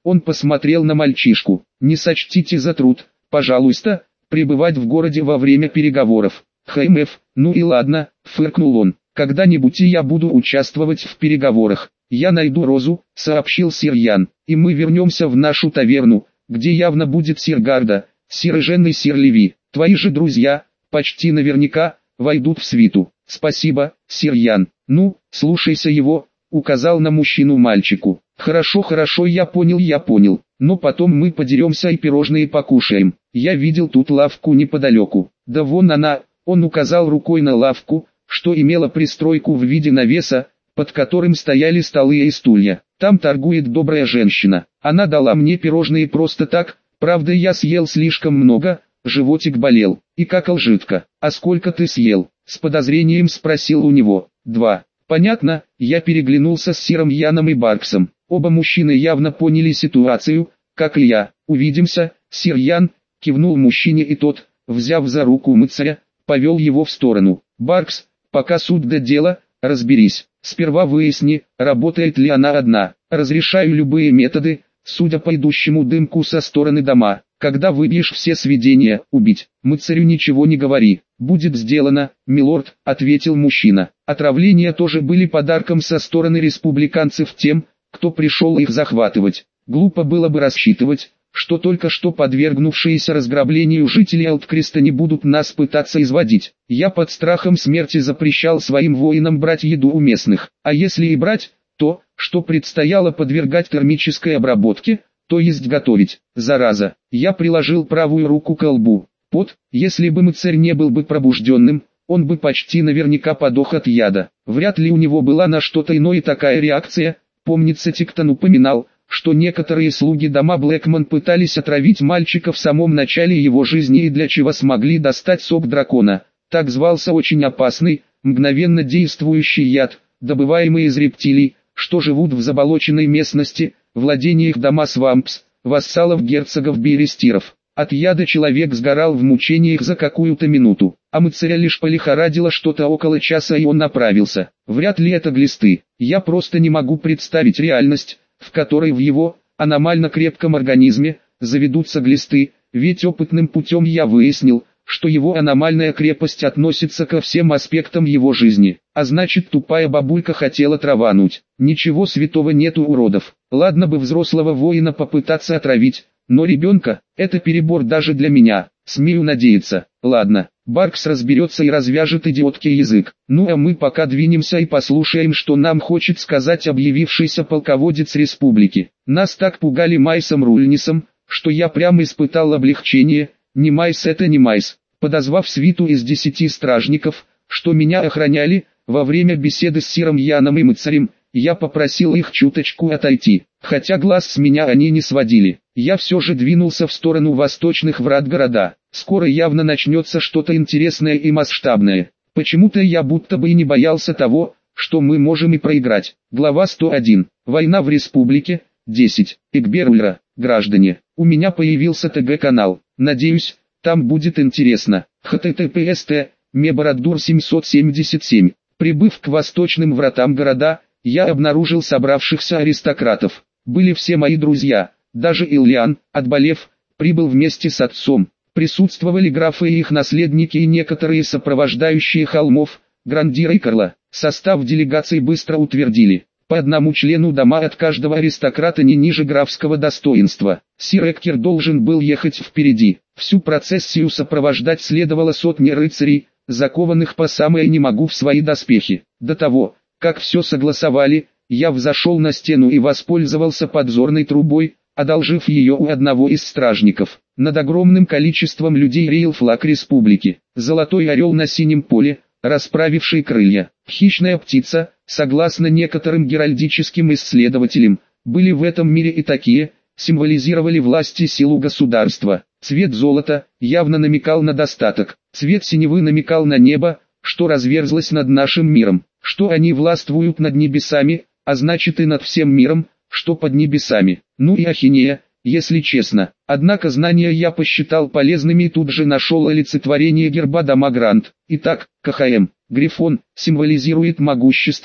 Он посмотрел на мальчишку. «Не сочтите за труд, пожалуйста, пребывать в городе во время переговоров». «ХМФ, ну и ладно», — фыркнул он. «Когда-нибудь и я буду участвовать в переговорах. Я найду Розу», — сообщил сир Ян, — «и мы вернемся в нашу таверну, где явно будет сир Гарда, сир Жен и сир Леви. Твои же друзья, почти наверняка, войдут в свиту». «Спасибо, сир Ян. Ну, слушайся его», — указал на мужчину мальчику. «Хорошо, хорошо, я понял, я понял. Но потом мы подеремся и пирожные покушаем. Я видел тут лавку неподалеку. Да вон она», — он указал рукой на лавку, что имела пристройку в виде навеса, под которым стояли столы и стулья. «Там торгует добрая женщина. Она дала мне пирожные просто так, правда я съел слишком много, животик болел, и какал жидко». «А сколько ты съел?» — с подозрением спросил у него. «Два». «Понятно», — я переглянулся с сиром Яном и Барксом. Оба мужчины явно поняли ситуацию, как и я. «Увидимся, сир Ян», — кивнул мужчине, и тот, взяв за руку мыцаря, повел его в сторону. «Баркс, пока суд до дела, разберись. Сперва выясни, работает ли она одна. Разрешаю любые методы, судя по идущему дымку со стороны дома. Когда выбьешь все сведения, убить. Мыцарю ничего не говори». «Будет сделано, милорд», — ответил мужчина. Отравления тоже были подарком со стороны республиканцев тем, кто пришел их захватывать. Глупо было бы рассчитывать, что только что подвергнувшиеся разграблению жители Алткреста не будут нас пытаться изводить. Я под страхом смерти запрещал своим воинам брать еду у местных, а если и брать, то, что предстояло подвергать термической обработке, то есть готовить. Зараза. Я приложил правую руку к лбу. Пот, если бы мыцарь не был бы пробужденным, он бы почти наверняка подох от яда. Вряд ли у него была на что-то иное такая реакция. Помнится, Тиктон упоминал, что некоторые слуги дома Блэкман пытались отравить мальчика в самом начале его жизни и для чего смогли достать сок дракона. Так звался очень опасный, мгновенно действующий яд, добываемый из рептилий, что живут в заболоченной местности, владениях дома Свампс, вассалов герцогов Берестиров. От яда человек сгорал в мучениях за какую-то минуту, а мыцаря лишь полихорадило что-то около часа, и он направился. Вряд ли это глисты. Я просто не могу представить реальность, в которой в его аномально крепком организме заведутся глисты, ведь опытным путем я выяснил, что его аномальная крепость относится ко всем аспектам его жизни, а значит, тупая бабулька хотела травануть. Ничего святого нету, уродов. Ладно бы взрослого воина попытаться отравить, но ребенка – это перебор даже для меня, смею надеяться. Ладно, Баркс разберется и развяжет идиотский язык. Ну а мы пока двинемся и послушаем, что нам хочет сказать объявившийся полководец республики. Нас так пугали Майсом Рульнисом, что я прямо испытал облегчение. Не Майс, это не Майс. Подозвав свиту из десяти стражников, что меня охраняли, во время беседы с сиром Яном и мыцарем, я попросил их чуточку отойти, хотя глаз с меня они не сводили. Я все же двинулся в сторону восточных врат города. Скоро явно начнется что-то интересное и масштабное. Почему-то я будто бы и не боялся того, что мы можем и проиграть. Глава сто один. Война в республике. десять. Игберульра. Граждане, у меня появился ТГ-канал. Надеюсь, там будет интересно. эйч ти ти пи эс тэ Мебороддур семьсот семьдесят семь. Прибыв к восточным вратам города, я обнаружил собравшихся аристократов. Были все мои друзья, даже Ильян, отболев, прибыл вместе с отцом. Присутствовали графы и их наследники и некоторые сопровождающие холмов, Грандира и Карла. Состав делегаций быстро утвердили. По одному члену дома от каждого аристократа не ниже графского достоинства. Сир Эккер должен был ехать впереди. Всю процессию сопровождать следовало сотни рыцарей, закованных по самое не могу в свои доспехи. До того, как все согласовали, я взошел на стену и воспользовался подзорной трубой, одолжив ее у одного из стражников. Над огромным количеством людей реял флаг республики. Золотой орел на синем поле, расправивший крылья. Хищная птица, согласно некоторым геральдическим исследователям, были в этом мире и такие, символизировали власть и силу государства. Цвет золота явно намекал на достаток. Цвет синевы намекал на небо, что разверзлось над нашим миром. Что они властвуют над небесами, а значит и над всем миром, что под небесами. Ну и ахинея, если честно. Однако знания я посчитал полезными и тут же нашел олицетворение герба дома Грант. Итак, КХМ, Грифон, символизирует могущество,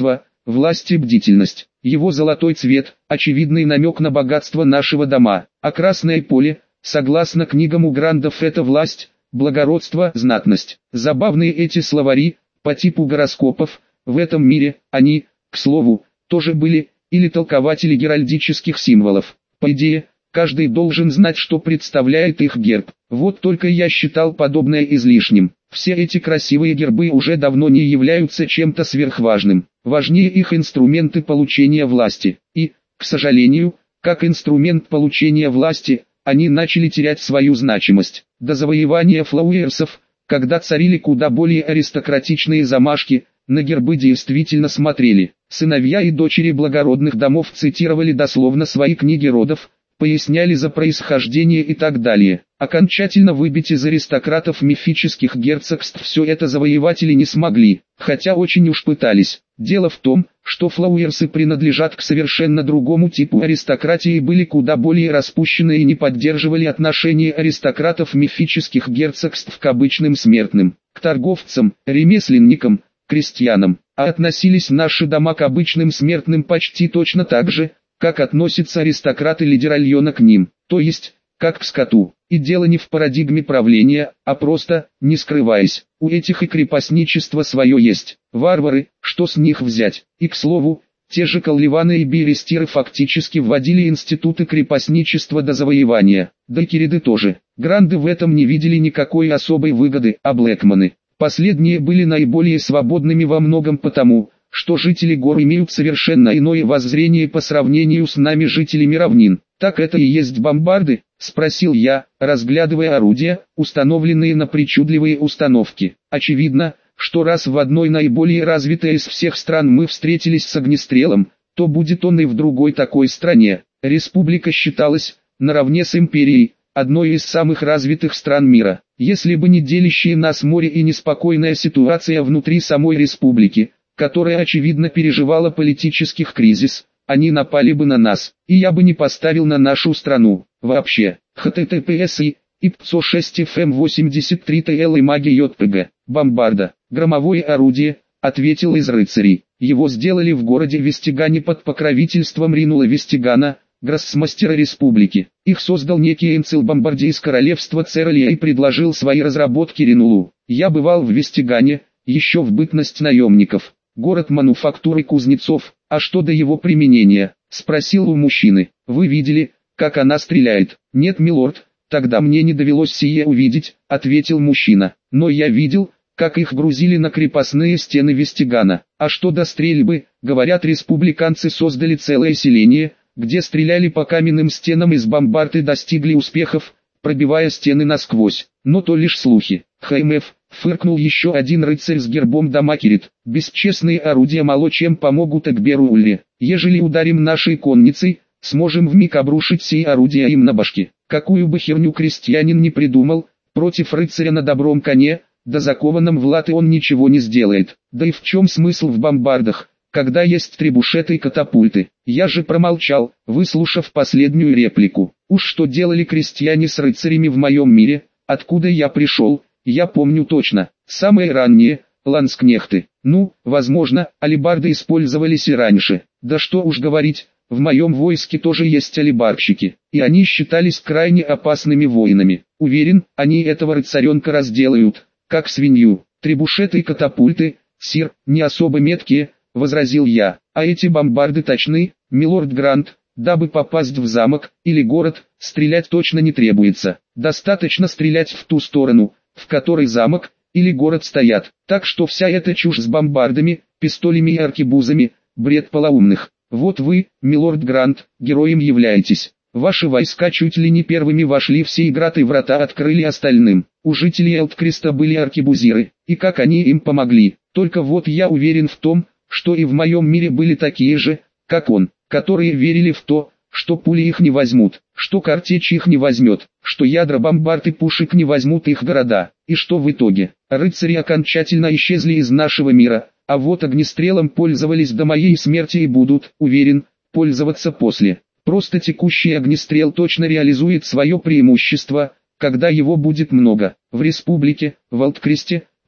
власть и бдительность. Его золотой цвет – очевидный намек на богатство нашего дома, а красное поле, согласно книгам у грандов, это власть, благородство, знатность. Забавные эти словари, по типу гороскопов, в этом мире, они, к слову, тоже были, или толкователи геральдических символов. По идее, каждый должен знать, что представляет их герб. Вот только я считал подобное излишним. Все эти красивые гербы уже давно не являются чем-то сверхважным. Важнее их инструменты получения власти. И, к сожалению, как инструмент получения власти, они начали терять свою значимость. До завоевания флауэрсов, когда царили куда более аристократичные замашки, на гербы действительно смотрели. Сыновья и дочери благородных домов цитировали дословно свои книги родов, поясняли за происхождение и так далее. Окончательно выбить из аристократов мифических герцогств все это завоеватели не смогли, хотя очень уж пытались. Дело в том, что флауэрсы принадлежат к совершенно другому типу аристократии и были куда более распущены и не поддерживали отношения аристократов мифических герцогств к обычным смертным, к торговцам, ремесленникам, крестьянам, а относились наши дома к обычным смертным почти точно так же, как относятся аристократы лидеральона к ним, то есть, как к скоту. И дело не в парадигме правления, а просто, не скрываясь, у этих и крепостничество свое есть. Варвары, что с них взять? И к слову, те же Колливаны и Берестиры фактически вводили институты крепостничества до завоевания, да и Кириды тоже. Гранды в этом не видели никакой особой выгоды, а Блэкманы, последние были наиболее свободными во многом потому, что жители гор имеют совершенно иное воззрение по сравнению с нами жителями равнин. «Так это и есть бомбарды?» – спросил я, разглядывая орудия, установленные на причудливые установки. Очевидно, что раз в одной наиболее развитой из всех стран мы встретились с огнестрелом, то будет он и в другой такой стране. Республика считалась, наравне с империей, одной из самых развитых стран мира. Если бы не делящие нас море и неспокойная ситуация внутри самой республики, которая очевидно переживала политический кризис, они напали бы на нас, и я бы не поставил на нашу страну. Вообще, эйч ти ти пи эс и ИПСО шесть эф эм восемьдесят три тэ эл и маги йо пэ гэ, бомбарда, громовое орудие, ответил из рыцарей. Его сделали в городе Вестигане под покровительством Ринула Вестигана, гроссмастера республики. Их создал некий Энцил Бомбарди из королевства Цералия и предложил свои разработки Ринулу. Я бывал в Вестигане, еще в бытность наемников. Город мануфактуры кузнецов, а что до его применения? Спросил у мужчины. Вы видели, как она стреляет? Нет, милорд, тогда мне не довелось сие увидеть, ответил мужчина. Но я видел, как их грузили на крепостные стены Вестигана. А что до стрельбы, говорят, республиканцы создали целое селение, где стреляли по каменным стенам из бомбард и достигли успехов, пробивая стены насквозь. Но то лишь слухи. ХМФ, фыркнул еще один рыцарь с гербом дома Кирит. Бесчестные орудия мало чем помогут Экберу Улле. Ежели ударим нашей конницей, сможем вмиг обрушить сие орудия им на башки. Какую бы херню крестьянин не придумал, против рыцаря на добром коне, да закованном в латы он ничего не сделает. Да и в чем смысл в бомбардах, когда есть требушеты и катапульты? Я же промолчал, выслушав последнюю реплику. Уж что делали крестьяне с рыцарями в моем мире, откуда я пришел, я помню точно. Самые ранние – ланскнехты. Ну, возможно, алебарды использовались и раньше. Да что уж говорить, в моем войске тоже есть алебардщики, и они считались крайне опасными воинами. Уверен, они этого рыцаренка разделают, как свинью. Требушеты и катапульты, сир, не особо меткие, возразил я. А эти бомбарды точны, милорд Грант, дабы попасть в замок или город, стрелять точно не требуется. Достаточно стрелять в ту сторону, в которой замок или город стоят. Так что вся эта чушь с бомбардами, пистолями и аркебузами – бред полоумных. Вот вы, милорд Грант, героем являетесь. Ваши войска чуть ли не первыми вошли в Сейград и врата открыли остальным. У жителей Элткриста были аркебузиры, и как они им помогли. Только вот я уверен в том, что и в моем мире были такие же, как он, которые верили в то, что пули их не возьмут, что картечь их не возьмет, что ядра бомбард и пушек не возьмут их города, и что в итоге рыцари окончательно исчезли из нашего мира, а вот огнестрелом пользовались до моей смерти и будут, уверен, пользоваться после. Просто текущий огнестрел точно реализует свое преимущество, когда его будет много. В республике, в Элткристе,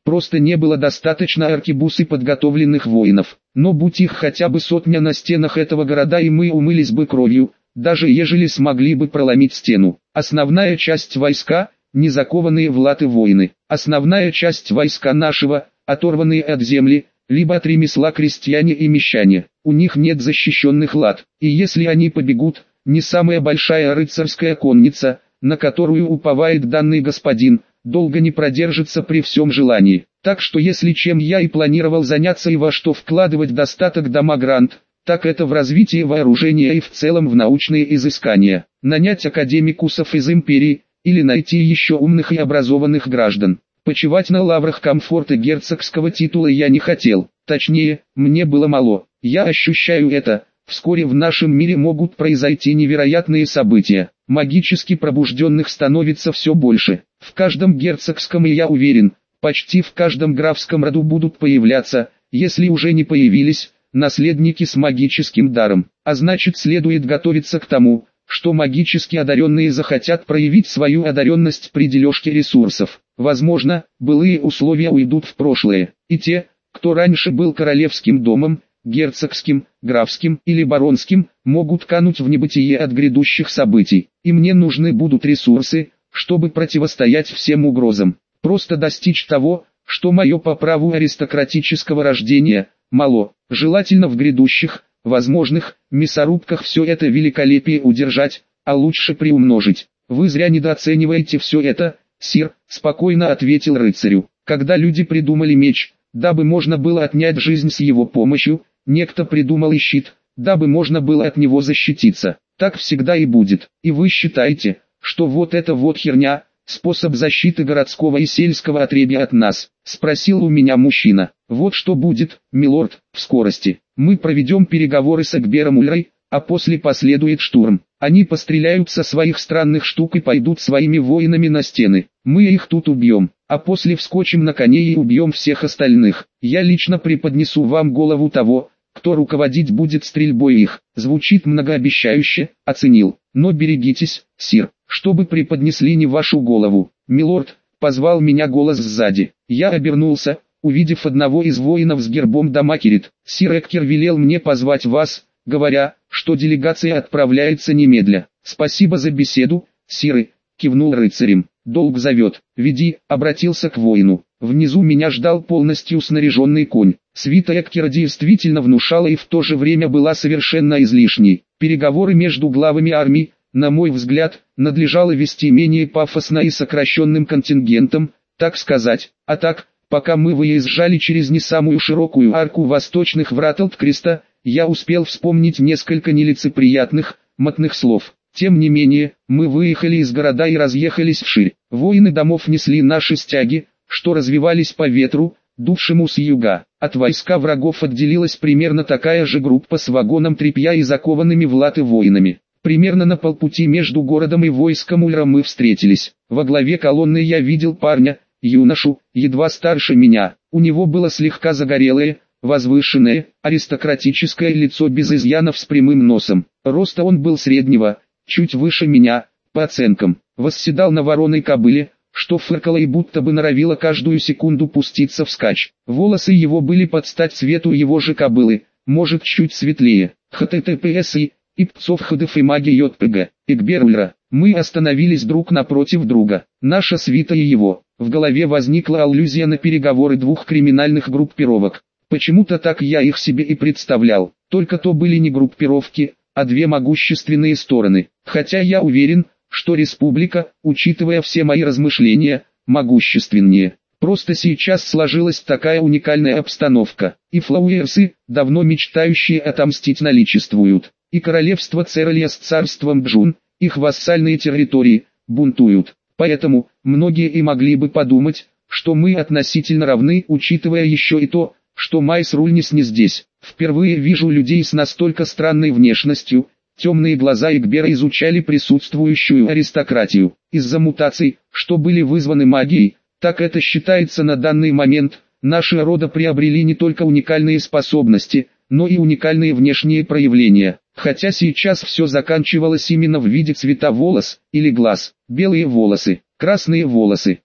просто не было достаточно аркебуз и подготовленных воинов. Но будь их хотя бы сотня на стенах этого города, и мы умылись бы кровью, даже ежели смогли бы проломить стену. Основная часть войска – не закованные в латы воины. Основная часть войска нашего – оторванные от земли, либо от ремесла крестьяне и мещане. У них нет защищенных лат, и если они побегут, не самая большая рыцарская конница, на которую уповает данный господин, долго не продержится при всем желании. Так что если чем я и планировал заняться и во что вкладывать достаток дома Грант, так это в развитие вооружения и в целом в научные изыскания. Нанять академикусов из империи, или найти еще умных и образованных граждан. Почивать на лаврах комфорта герцогского титула я не хотел, точнее, мне было мало. Я ощущаю это, вскоре в нашем мире могут произойти невероятные события. Магически пробужденных становится все больше. В каждом герцогском, и я уверен, почти в каждом графском роду будут появляться, если уже не появились, наследники с магическим даром. А значит, следует готовиться к тому, что магически одаренные захотят проявить свою одаренность при дележке ресурсов. Возможно, былые условия уйдут в прошлое, и те, кто раньше был королевским домом, герцогским, графским или баронским, могут кануть в небытие от грядущих событий. И мне нужны будут ресурсы, чтобы противостоять всем угрозам. Просто достичь того, что мое по праву аристократического рождения, мало, желательно в грядущих, возможных, мясорубках все это великолепие удержать, а лучше приумножить. Вы зря недооцениваете все это, сир, спокойно ответил рыцарю. Когда люди придумали меч, дабы можно было отнять жизнь с его помощью, некто придумал и щит, дабы можно было от него защититься. Так всегда и будет. И вы считаете, что вот это вот херня, способ защиты городского и сельского отребья от нас? Спросил у меня мужчина. Вот что будет, милорд, в скорости. Мы проведем переговоры с Экбером Ульрой, а после последует штурм. Они постреляют со своих странных штук и пойдут своими воинами на стены. Мы их тут убьем, а после вскочим на коней и убьем всех остальных. Я лично преподнесу вам голову того, кто руководить будет стрельбой их. Звучит многообещающе, оценил. Но берегитесь, сир, чтобы преподнесли не вашу голову. Милорд, позвал меня голос сзади. Я обернулся, увидев одного из воинов с гербом Дамакерит. Сир Эккер велел мне позвать вас, говоря, что делегация отправляется немедля. Спасибо за беседу, сиры, кивнул рыцарем. Долг зовет. Веди, обратился к воину. Внизу меня ждал полностью снаряженный конь. Свита Эккера действительно внушала и в то же время была совершенно излишней. Переговоры между главами армий, на мой взгляд, надлежало вести менее пафосно и сокращенным контингентом, так сказать. А так, пока мы выезжали через не самую широкую арку восточных врат Алткреста, я успел вспомнить несколько нелицеприятных, мотных слов. Тем не менее, мы выехали из города и разъехались вширь. Воины домов несли наши стяги, что развивались по ветру, дувшему с юга. От войска врагов отделилась примерно такая же группа с вагоном тряпья и закованными в латы воинами. Примерно на полпути между городом и войском Ульра мы встретились. Во главе колонны я видел парня, юношу, едва старше меня. У него было слегка загорелое, возвышенное, аристократическое лицо без изъянов с прямым носом. Роста он был среднего, чуть выше меня, по оценкам. Восседал на вороной кобыле, что фыркала и будто бы норовила каждую секунду пуститься вскачь. Волосы его были под стать цвету его же кобылы, может чуть светлее. ХТТПС и Ипцов ХДФ и маги ЙПГ. Экбер Ульра. Мы остановились друг напротив друга. Наша свита и его. В голове возникла аллюзия на переговоры двух криминальных группировок. Почему-то так я их себе и представлял. Только то были не группировки, а две могущественные стороны. Хотя я уверен, что республика, учитывая все мои размышления, могущественнее. Просто сейчас сложилась такая уникальная обстановка. И флауэрсы, давно мечтающие отомстить, наличествуют. И королевство Цералия с царством Джун, их вассальные территории, бунтуют. Поэтому, многие и могли бы подумать, что мы относительно равны, учитывая еще и то, что Майс Рульнис не здесь. Впервые вижу людей с настолько странной внешностью. Темные глаза Экбера изучали присутствующую аристократию. Из-за мутаций, что были вызваны магией, так это считается на данный момент, наши рода приобрели не только уникальные способности, но и уникальные внешние проявления. Хотя сейчас все заканчивалось именно в виде цвета волос, или глаз. Белые волосы, красные волосы,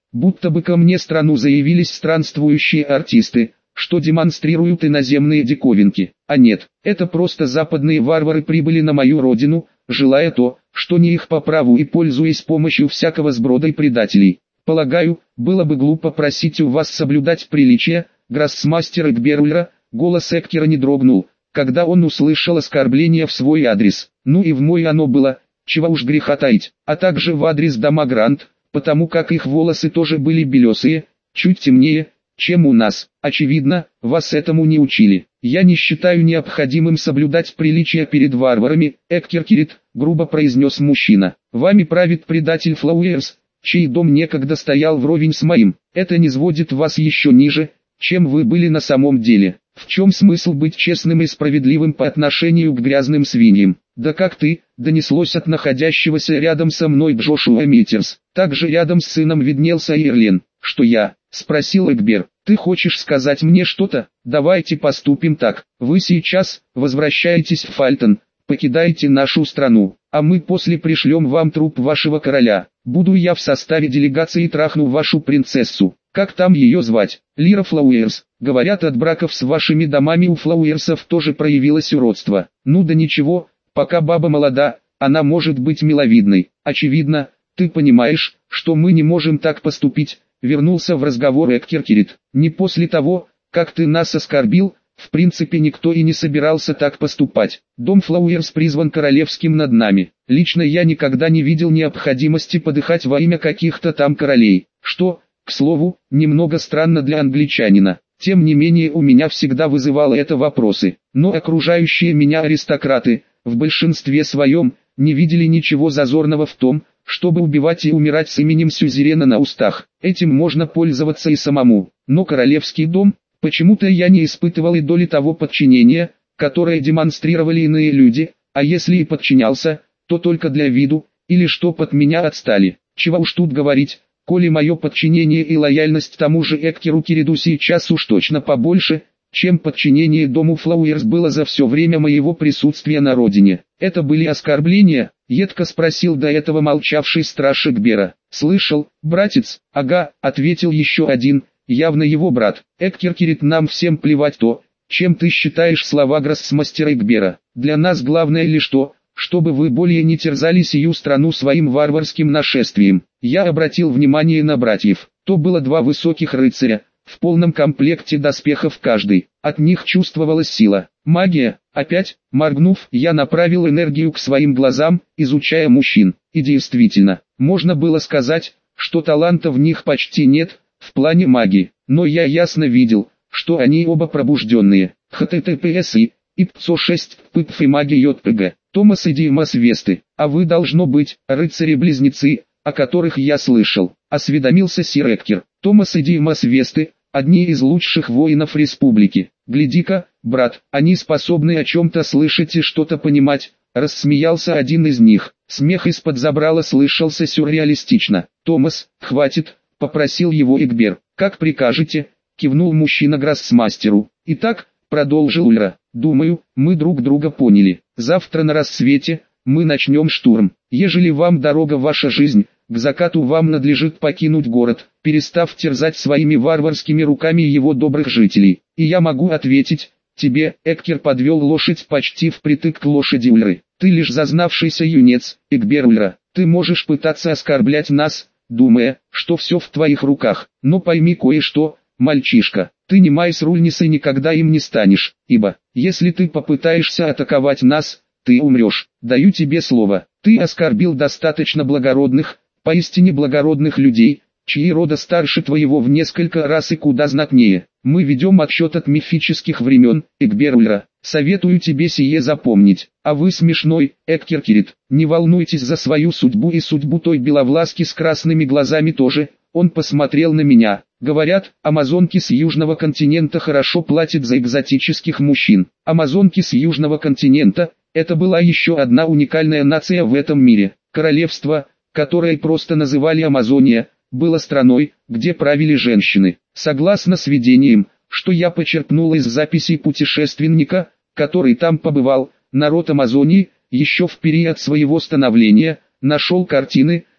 будто бы ко мне страну заявились странствующие артисты, что демонстрируют иноземные диковинки. А нет, это просто западные варвары прибыли на мою родину, желая то, что не их по праву и пользуясь помощью всякого сброда и предателей. Полагаю, было бы глупо просить у вас соблюдать приличия, гроссмастер Экберульра. Голос Эккера не дрогнул, когда он услышал оскорбление в свой адрес. Ну и в мой оно было, чего уж греха таить, а также в адрес дома Грант, потому как их волосы тоже были белесые, чуть темнее, чем у нас. Очевидно, вас этому не учили. Я не считаю необходимым соблюдать приличия перед варварами, Эккер Кирит, грубо произнес мужчина. Вами правит предатель Флауэрс, чей дом некогда стоял вровень с моим. Это низводит вас еще ниже, чем вы были на самом деле. В чем смысл быть честным и справедливым по отношению к грязным свиньям? Да как ты, донеслось от находящегося рядом со мной Джошуа Миттерс. Также рядом с сыном виднелся Ирлин. Что я? Спросил Экбер. Ты хочешь сказать мне что-то? Давайте поступим так. Вы сейчас возвращаетесь в Фальтон, покидаете нашу страну, а мы после пришлем вам труп вашего короля. Буду я в составе делегации и трахну вашу принцессу. Как там ее звать? Лира Флауэрс. Говорят, от браков с вашими домами у Флауэрсов тоже проявилось уродство. Ну да ничего, пока баба молода, она может быть миловидной. Очевидно, ты понимаешь, что мы не можем так поступить, вернулся в разговор Эккер Кирит. Не после того, как ты нас оскорбил, в принципе никто и не собирался так поступать. Дом Флауэрс призван королевским над нами. Лично я никогда не видел необходимости подыхать во имя каких-то там королей. Что, к слову, немного странно для англичанина. Тем не менее у меня всегда вызывало это вопросы. Но окружающие меня аристократы, в большинстве своем, не видели ничего зазорного в том, чтобы убивать и умирать с именем сюзерена на устах. Этим можно пользоваться и самому. Но королевский дом, почему-то я не испытывал и доли того подчинения, которое демонстрировали иные люди, а если и подчинялся, то только для виду, или чтоб от меня отстали. Чего уж тут говорить, коли мое подчинение и лояльность тому же Эккеру Кириду сейчас уж точно побольше, чем подчинение дому Флауэрс было за все время моего присутствия на родине. Это были оскорбления? Едко спросил до этого молчавший страж Экбера. Слышал, братец? Ага, ответил еще один, явно его брат. Эккер Кирит, нам всем плевать то, чем ты считаешь слова гроссмастера Экбера. Для нас главное лишь то, чтобы вы более не терзали сию страну своим варварским нашествием. Я обратил внимание на братьев. То было два высоких рыцаря, в полном комплекте доспехов каждый. От них чувствовалась сила. Магия. Опять, моргнув, я направил энергию к своим глазам, изучая мужчин. И действительно, можно было сказать, что таланта в них почти нет, в плане магии. Но я ясно видел, что они оба пробужденные. эйч ти ти пи эс и ИПЦО шесть, ПИПФ и маги ЙПГ. Томас и Димас Весты. А вы должно быть, рыцари-близнецы, о которых я слышал. Осведомился сир Эккер. Томас и Димас Весты, одни из лучших воинов республики. Гляди-ка, брат, они способны о чем-то слышать и что-то понимать. Рассмеялся один из них. Смех из-под забрала слышался сюрреалистично. Томас, хватит, попросил его Экбер. Как прикажете, кивнул мужчина гроссмастеру. Итак, продолжил Ульра, думаю, мы друг друга поняли. Завтра на рассвете, мы начнем штурм. Ежели вам дорога ваша жизнь, к закату вам надлежит покинуть город, перестав терзать своими варварскими руками его добрых жителей. И я могу ответить, тебе, Эккер подвел лошадь почти впритык к лошади Ульры. Ты лишь зазнавшийся юнец, Экбер Ульра. Ты можешь пытаться оскорблять нас, думая, что все в твоих руках. Но пойми кое-что, мальчишка, ты не Майс Рульнис и никогда им не станешь, ибо, если ты попытаешься атаковать нас, ты умрешь. Даю тебе слово, ты оскорбил достаточно благородных, поистине благородных людей, чьи рода старше твоего в несколько раз и куда знатнее. Мы ведем отсчет от мифических времен, Экбер Ульра. Советую тебе сие запомнить. А вы смешной, Эккер Кирит, не волнуйтесь за свою судьбу и судьбу той беловласки с красными глазами тоже. Он посмотрел на меня. Говорят, амазонки с южного континента хорошо платят за экзотических мужчин. Амазонки с южного континента – это была еще одна уникальная нация в этом мире. Королевство, которое просто называли Амазония, было страной, где правили женщины. Согласно сведениям, что я почерпнул из записей путешественника, который там побывал, народ Амазонии, еще в период своего становления, нашел картины,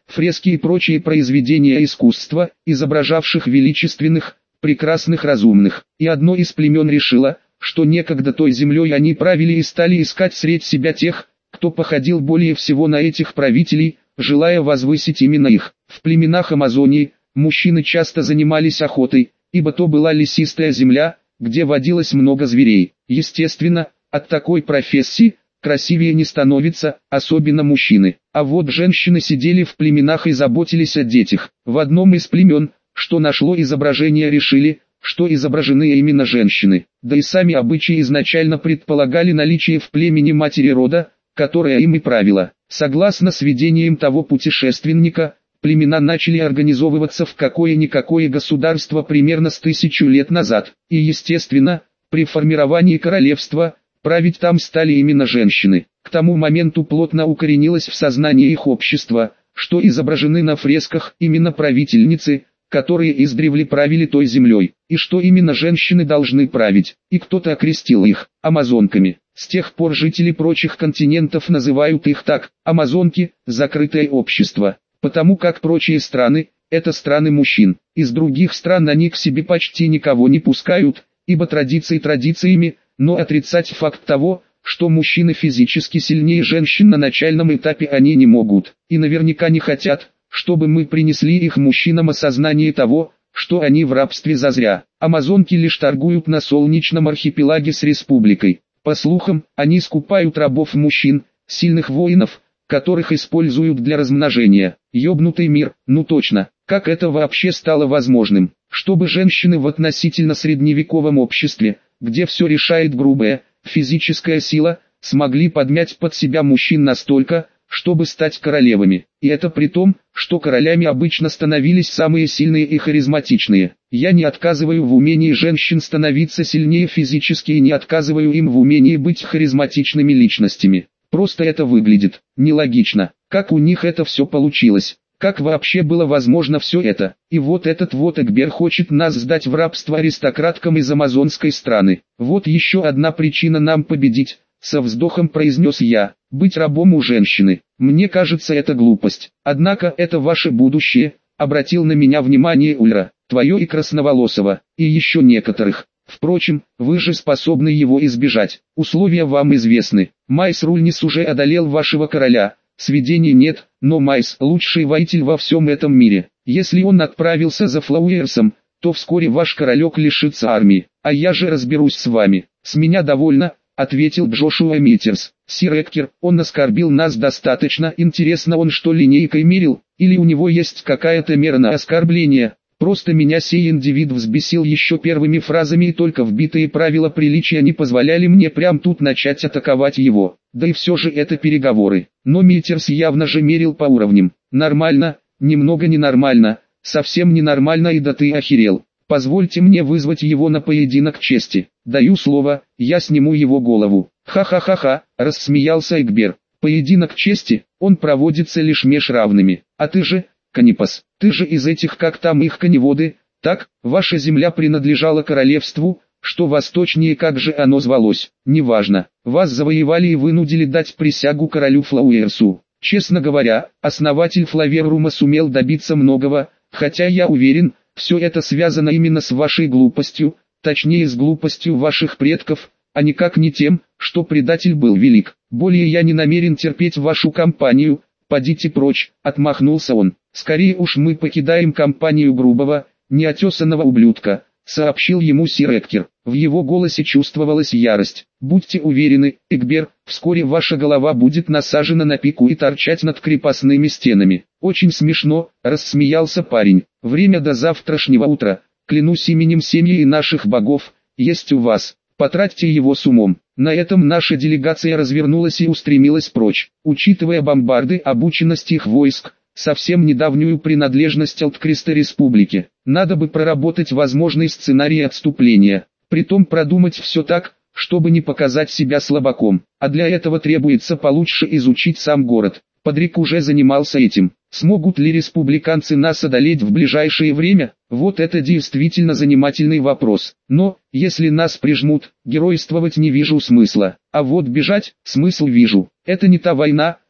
фрески и прочие произведения искусства, изображавших величественных, прекрасных разумных. И одно из племен решило, что некогда той землей они правили и стали искать средь себя тех, кто походил более всего на этих правителей, желая возвысить именно их. В племенах Амазонии, мужчины часто занимались охотой, ибо то была лесистая земля, где водилось много зверей. Естественно, от такой профессии красивее не становится, особенно мужчины. А вот женщины сидели в племенах и заботились о детях. В одном из племен, что нашло изображение, решили, что изображены именно женщины. Да и сами обычаи изначально предполагали наличие в племени матери рода, которая им и правила. Согласно сведениям того путешественника, племена начали организовываться в какое-никакое государство примерно с тысячу лет назад. И естественно, при формировании королевства, править там стали именно женщины. К тому моменту плотно укоренилось в сознании их общества, что изображены на фресках именно правительницы, которые издревле правили той землей, и что именно женщины должны править, и кто-то окрестил их амазонками. С тех пор жители прочих континентов называют их так: амазонки, закрытое общество, потому как прочие страны – это страны мужчин. Из других стран они к себе почти никого не пускают, ибо традиции традициями, но отрицать факт того, что мужчины физически сильнее женщин на начальном этапе они не могут, и наверняка не хотят, чтобы мы принесли их мужчинам осознание того, что они в рабстве зазря. Амазонки лишь торгуют на солнечном архипелаге с республикой. По слухам, они скупают рабов мужчин, сильных воинов, которых используют для размножения. Ёбнутый мир, ну точно, как это вообще стало возможным? Чтобы женщины в относительно средневековом обществе, где все решает грубая, физическая сила, смогли подмять под себя мужчин настолько, чтобы стать королевами. И это при том, что королями обычно становились самые сильные и харизматичные. Я не отказываю в умении женщин становиться сильнее физически и не отказываю им в умении быть харизматичными личностями. Просто это выглядит нелогично. Как у них это все получилось? Как вообще было возможно все это? И вот этот вот Эгбер хочет нас сдать в рабство аристократкам из амазонской страны. Вот еще одна причина нам победить. Со вздохом произнес я: быть рабом у женщины. Мне кажется, это глупость. Однако это ваше будущее, обратил на меня внимание Ульра, твое и Красноволосого, и еще некоторых. Впрочем, вы же способны его избежать. Условия вам известны. Майс Рульнис уже одолел вашего короля. Сведений нет, но Майс – лучший воитель во всем этом мире. Если он отправился за Флауэрсом, то вскоре ваш королек лишится армии. А я же разберусь с вами. С меня довольно, ответил Джошуа Миттерс. Сир Эккер, он оскорбил нас достаточно. Интересно, он что, линейкой мерил, или у него есть какая-то мера на оскорбление? Просто меня сей индивид взбесил еще первыми фразами, и только вбитые правила приличия не позволяли мне прям тут начать атаковать его. Да и все же это переговоры. Но Миттерс явно же мерил по уровням. Нормально, немного ненормально, совсем ненормально, и да ты охерел. Позвольте мне вызвать его на поединок чести. Даю слово, я сниму его голову. Ха-ха-ха-ха, рассмеялся Эгбер. Поединок чести, он проводится лишь меж равными. А ты же, Канипас, ты же из этих, как там их, коневоды, так? Ваша земля принадлежала королевству, что восточнее, как же оно звалось, неважно. Вас завоевали и вынудили дать присягу королю Флауэрсу. Честно говоря, основатель Флаверрума сумел добиться многого, хотя я уверен, все это связано именно с вашей глупостью, точнее с глупостью ваших предков, а никак не тем, что предатель был велик. Более я не намерен терпеть вашу компанию, подите прочь, отмахнулся он. Скорее уж мы покидаем компанию грубого, неотесанного ублюдка, сообщил ему сир Эккер. В его голосе чувствовалась ярость. Будьте уверены, Эгбер, вскоре ваша голова будет насажена на пику и торчать над крепостными стенами. Очень смешно, рассмеялся парень. Время до завтрашнего утра, клянусь именем семьи и наших богов, есть у вас. Потратьте его с умом. На этом наша делегация развернулась и устремилась прочь. Учитывая бомбарды, обученность их войск, совсем недавнюю принадлежность Алткреста Республики, надо бы проработать возможный сценарий отступления. Притом продумать все так, чтобы не показать себя слабаком. А для этого требуется получше изучить сам город. Подрик уже занимался этим. Смогут ли республиканцы нас одолеть в ближайшее время? Вот это действительно занимательный вопрос. Но, если нас прижмут, геройствовать не вижу смысла. А вот бежать, смысл вижу. Это не та война,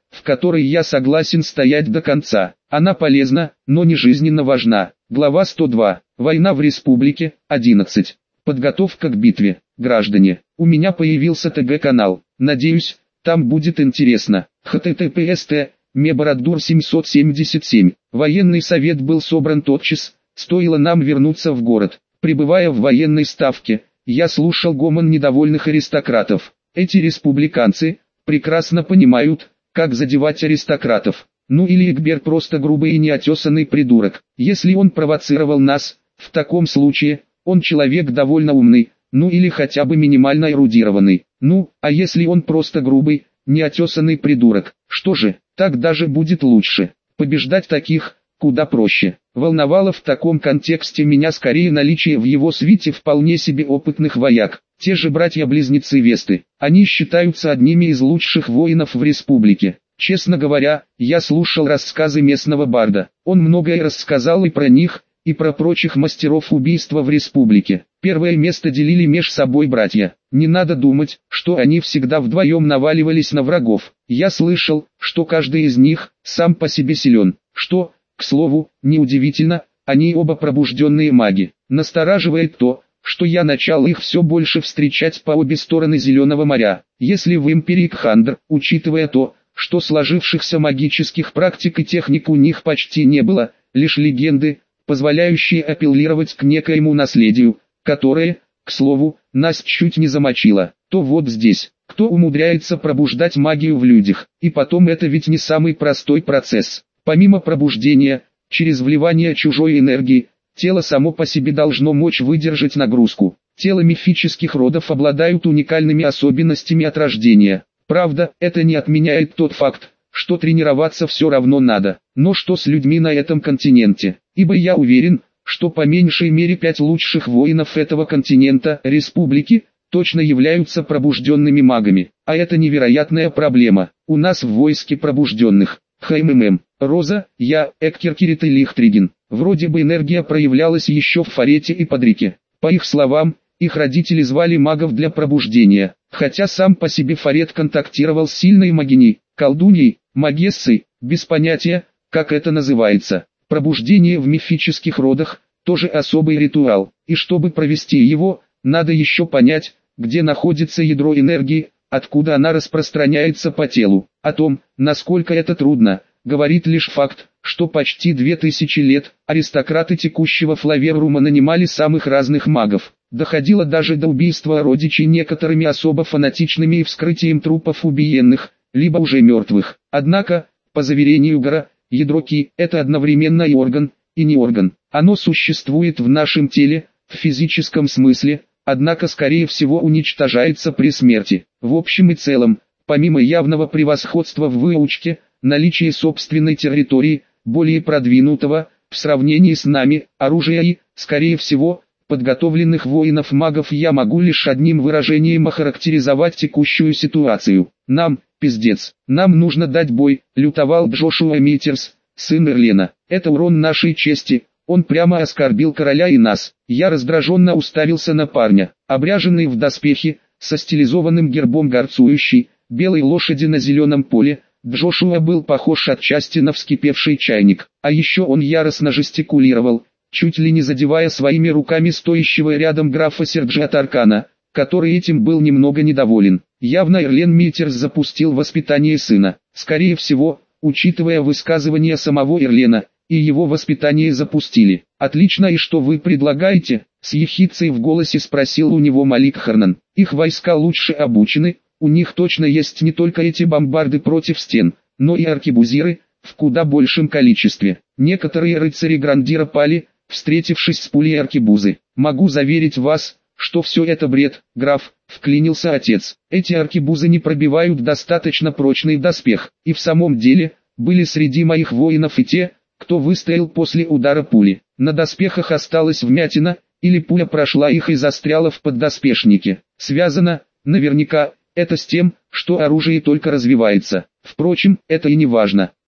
в которой я согласен стоять до конца. Она полезна, но не жизненно важна. Глава сто два. Война в республике. одиннадцать. Подготовка к битве. Граждане, у меня появился ТГ-канал. Надеюсь, там будет интересно. https т мебороддур семьсот семьдесят семь. Военный совет был собран тотчас, стоило нам вернуться в город. Прибывая в военной ставке, я слушал гомон недовольных аристократов. Эти республиканцы прекрасно понимают, как задевать аристократов. Ну или Экбер просто грубый и неотесанный придурок. Если он провоцировал нас, в таком случае, он человек довольно умный, ну или хотя бы минимально эрудированный. Ну, а если он просто грубый, неотесанный придурок, что же, так даже будет лучше. Побеждать таких куда проще. Волновало в таком контексте меня скорее наличие в его свите вполне себе опытных вояк. Те же братья-близнецы Весты. Они считаются одними из лучших воинов в республике. Честно говоря, я слушал рассказы местного барда. Он многое рассказал и про них, и про прочих мастеров убийства в республике. Первое место делили меж собой братья. Не надо думать, что они всегда вдвоем наваливались на врагов. Я слышал, что каждый из них сам по себе силен. Что, к слову, неудивительно, они оба пробужденные маги. Настораживает то, что я начал их все больше встречать по обе стороны Зеленого моря. Если в империи Кхандр, учитывая то, что сложившихся магических практик и техник у них почти не было, лишь легенды, позволяющие апеллировать к некоему наследию, которое, к слову, нас чуть не замочило, то вот здесь, кто умудряется пробуждать магию в людях, и потом это ведь не самый простой процесс. Помимо пробуждения, через вливание чужой энергии, тело само по себе должно мочь выдержать нагрузку. Тела мифических родов обладают уникальными особенностями от рождения. Правда, это не отменяет тот факт, что тренироваться все равно надо. Но что с людьми на этом континенте? Ибо я уверен, что по меньшей мере пять лучших воинов этого континента, республики, точно являются пробужденными магами. А это невероятная проблема. У нас в войске пробужденных. ХММ. Роза, я, Эккер Кирит и Лихтриген. Вроде бы энергия проявлялась еще в Фарете и Подрике. По их словам, их родители звали магов для пробуждения. Хотя сам по себе Фарет контактировал с сильной магиней, колдуньей, магессой, без понятия, как это называется. Пробуждение в мифических родах – тоже особый ритуал. И чтобы провести его, надо еще понять, где находится ядро энергии, откуда она распространяется по телу. О том, насколько это трудно, говорит лишь факт, что почти две тысячи лет аристократы текущего Флаверрума нанимали самых разных магов. Доходило даже до убийства родичей некоторыми особо фанатичными и вскрытием трупов убиенных, либо уже мертвых. Однако, по заверению Гора, ядро Ки – это одновременно и орган, и не орган. Оно существует в нашем теле, в физическом смысле, однако скорее всего уничтожается при смерти. В общем и целом, помимо явного превосходства в выучке, наличие собственной территории, более продвинутого, в сравнении с нами, оружия и, скорее всего, подготовленных воинов-магов, я могу лишь одним выражением охарактеризовать текущую ситуацию. Нам, пиздец, нам нужно дать бой, лютовал Джошуа Митерс, сын Эрлена. Это урон нашей чести, он прямо оскорбил короля и нас. Я раздраженно уставился на парня, обряженный в доспехи, со стилизованным гербом горцующей, белой лошади на зеленом поле. Джошуа был похож отчасти на вскипевший чайник, а еще он яростно жестикулировал, чуть ли не задевая своими руками стоящего рядом графа Серджа Таркана, который этим был немного недоволен. Явно Эрлен Митерс запустил воспитание сына. Скорее всего, учитывая высказывания самого Эрлена, и его воспитание запустили. «Отлично, и что вы предлагаете?» — с ехидцей в голосе спросил у него Малик Харнан. «Их войска лучше обучены, у них точно есть не только эти бомбарды против стен, но и аркебузиры, в куда большем количестве. Некоторые рыцари Грандира пали, встретившись с пулей аркебузы. Могу заверить вас, что все это бред, граф», — вклинился отец. «Эти аркебузы не пробивают достаточно прочный доспех, и в самом деле, были среди моих воинов и те, кто выстоял после удара пули. На доспехах осталась вмятина, или пуля прошла их и застряла в поддоспешнике. Связано, наверняка, это с тем, что оружие только развивается. Впрочем, это и не важно.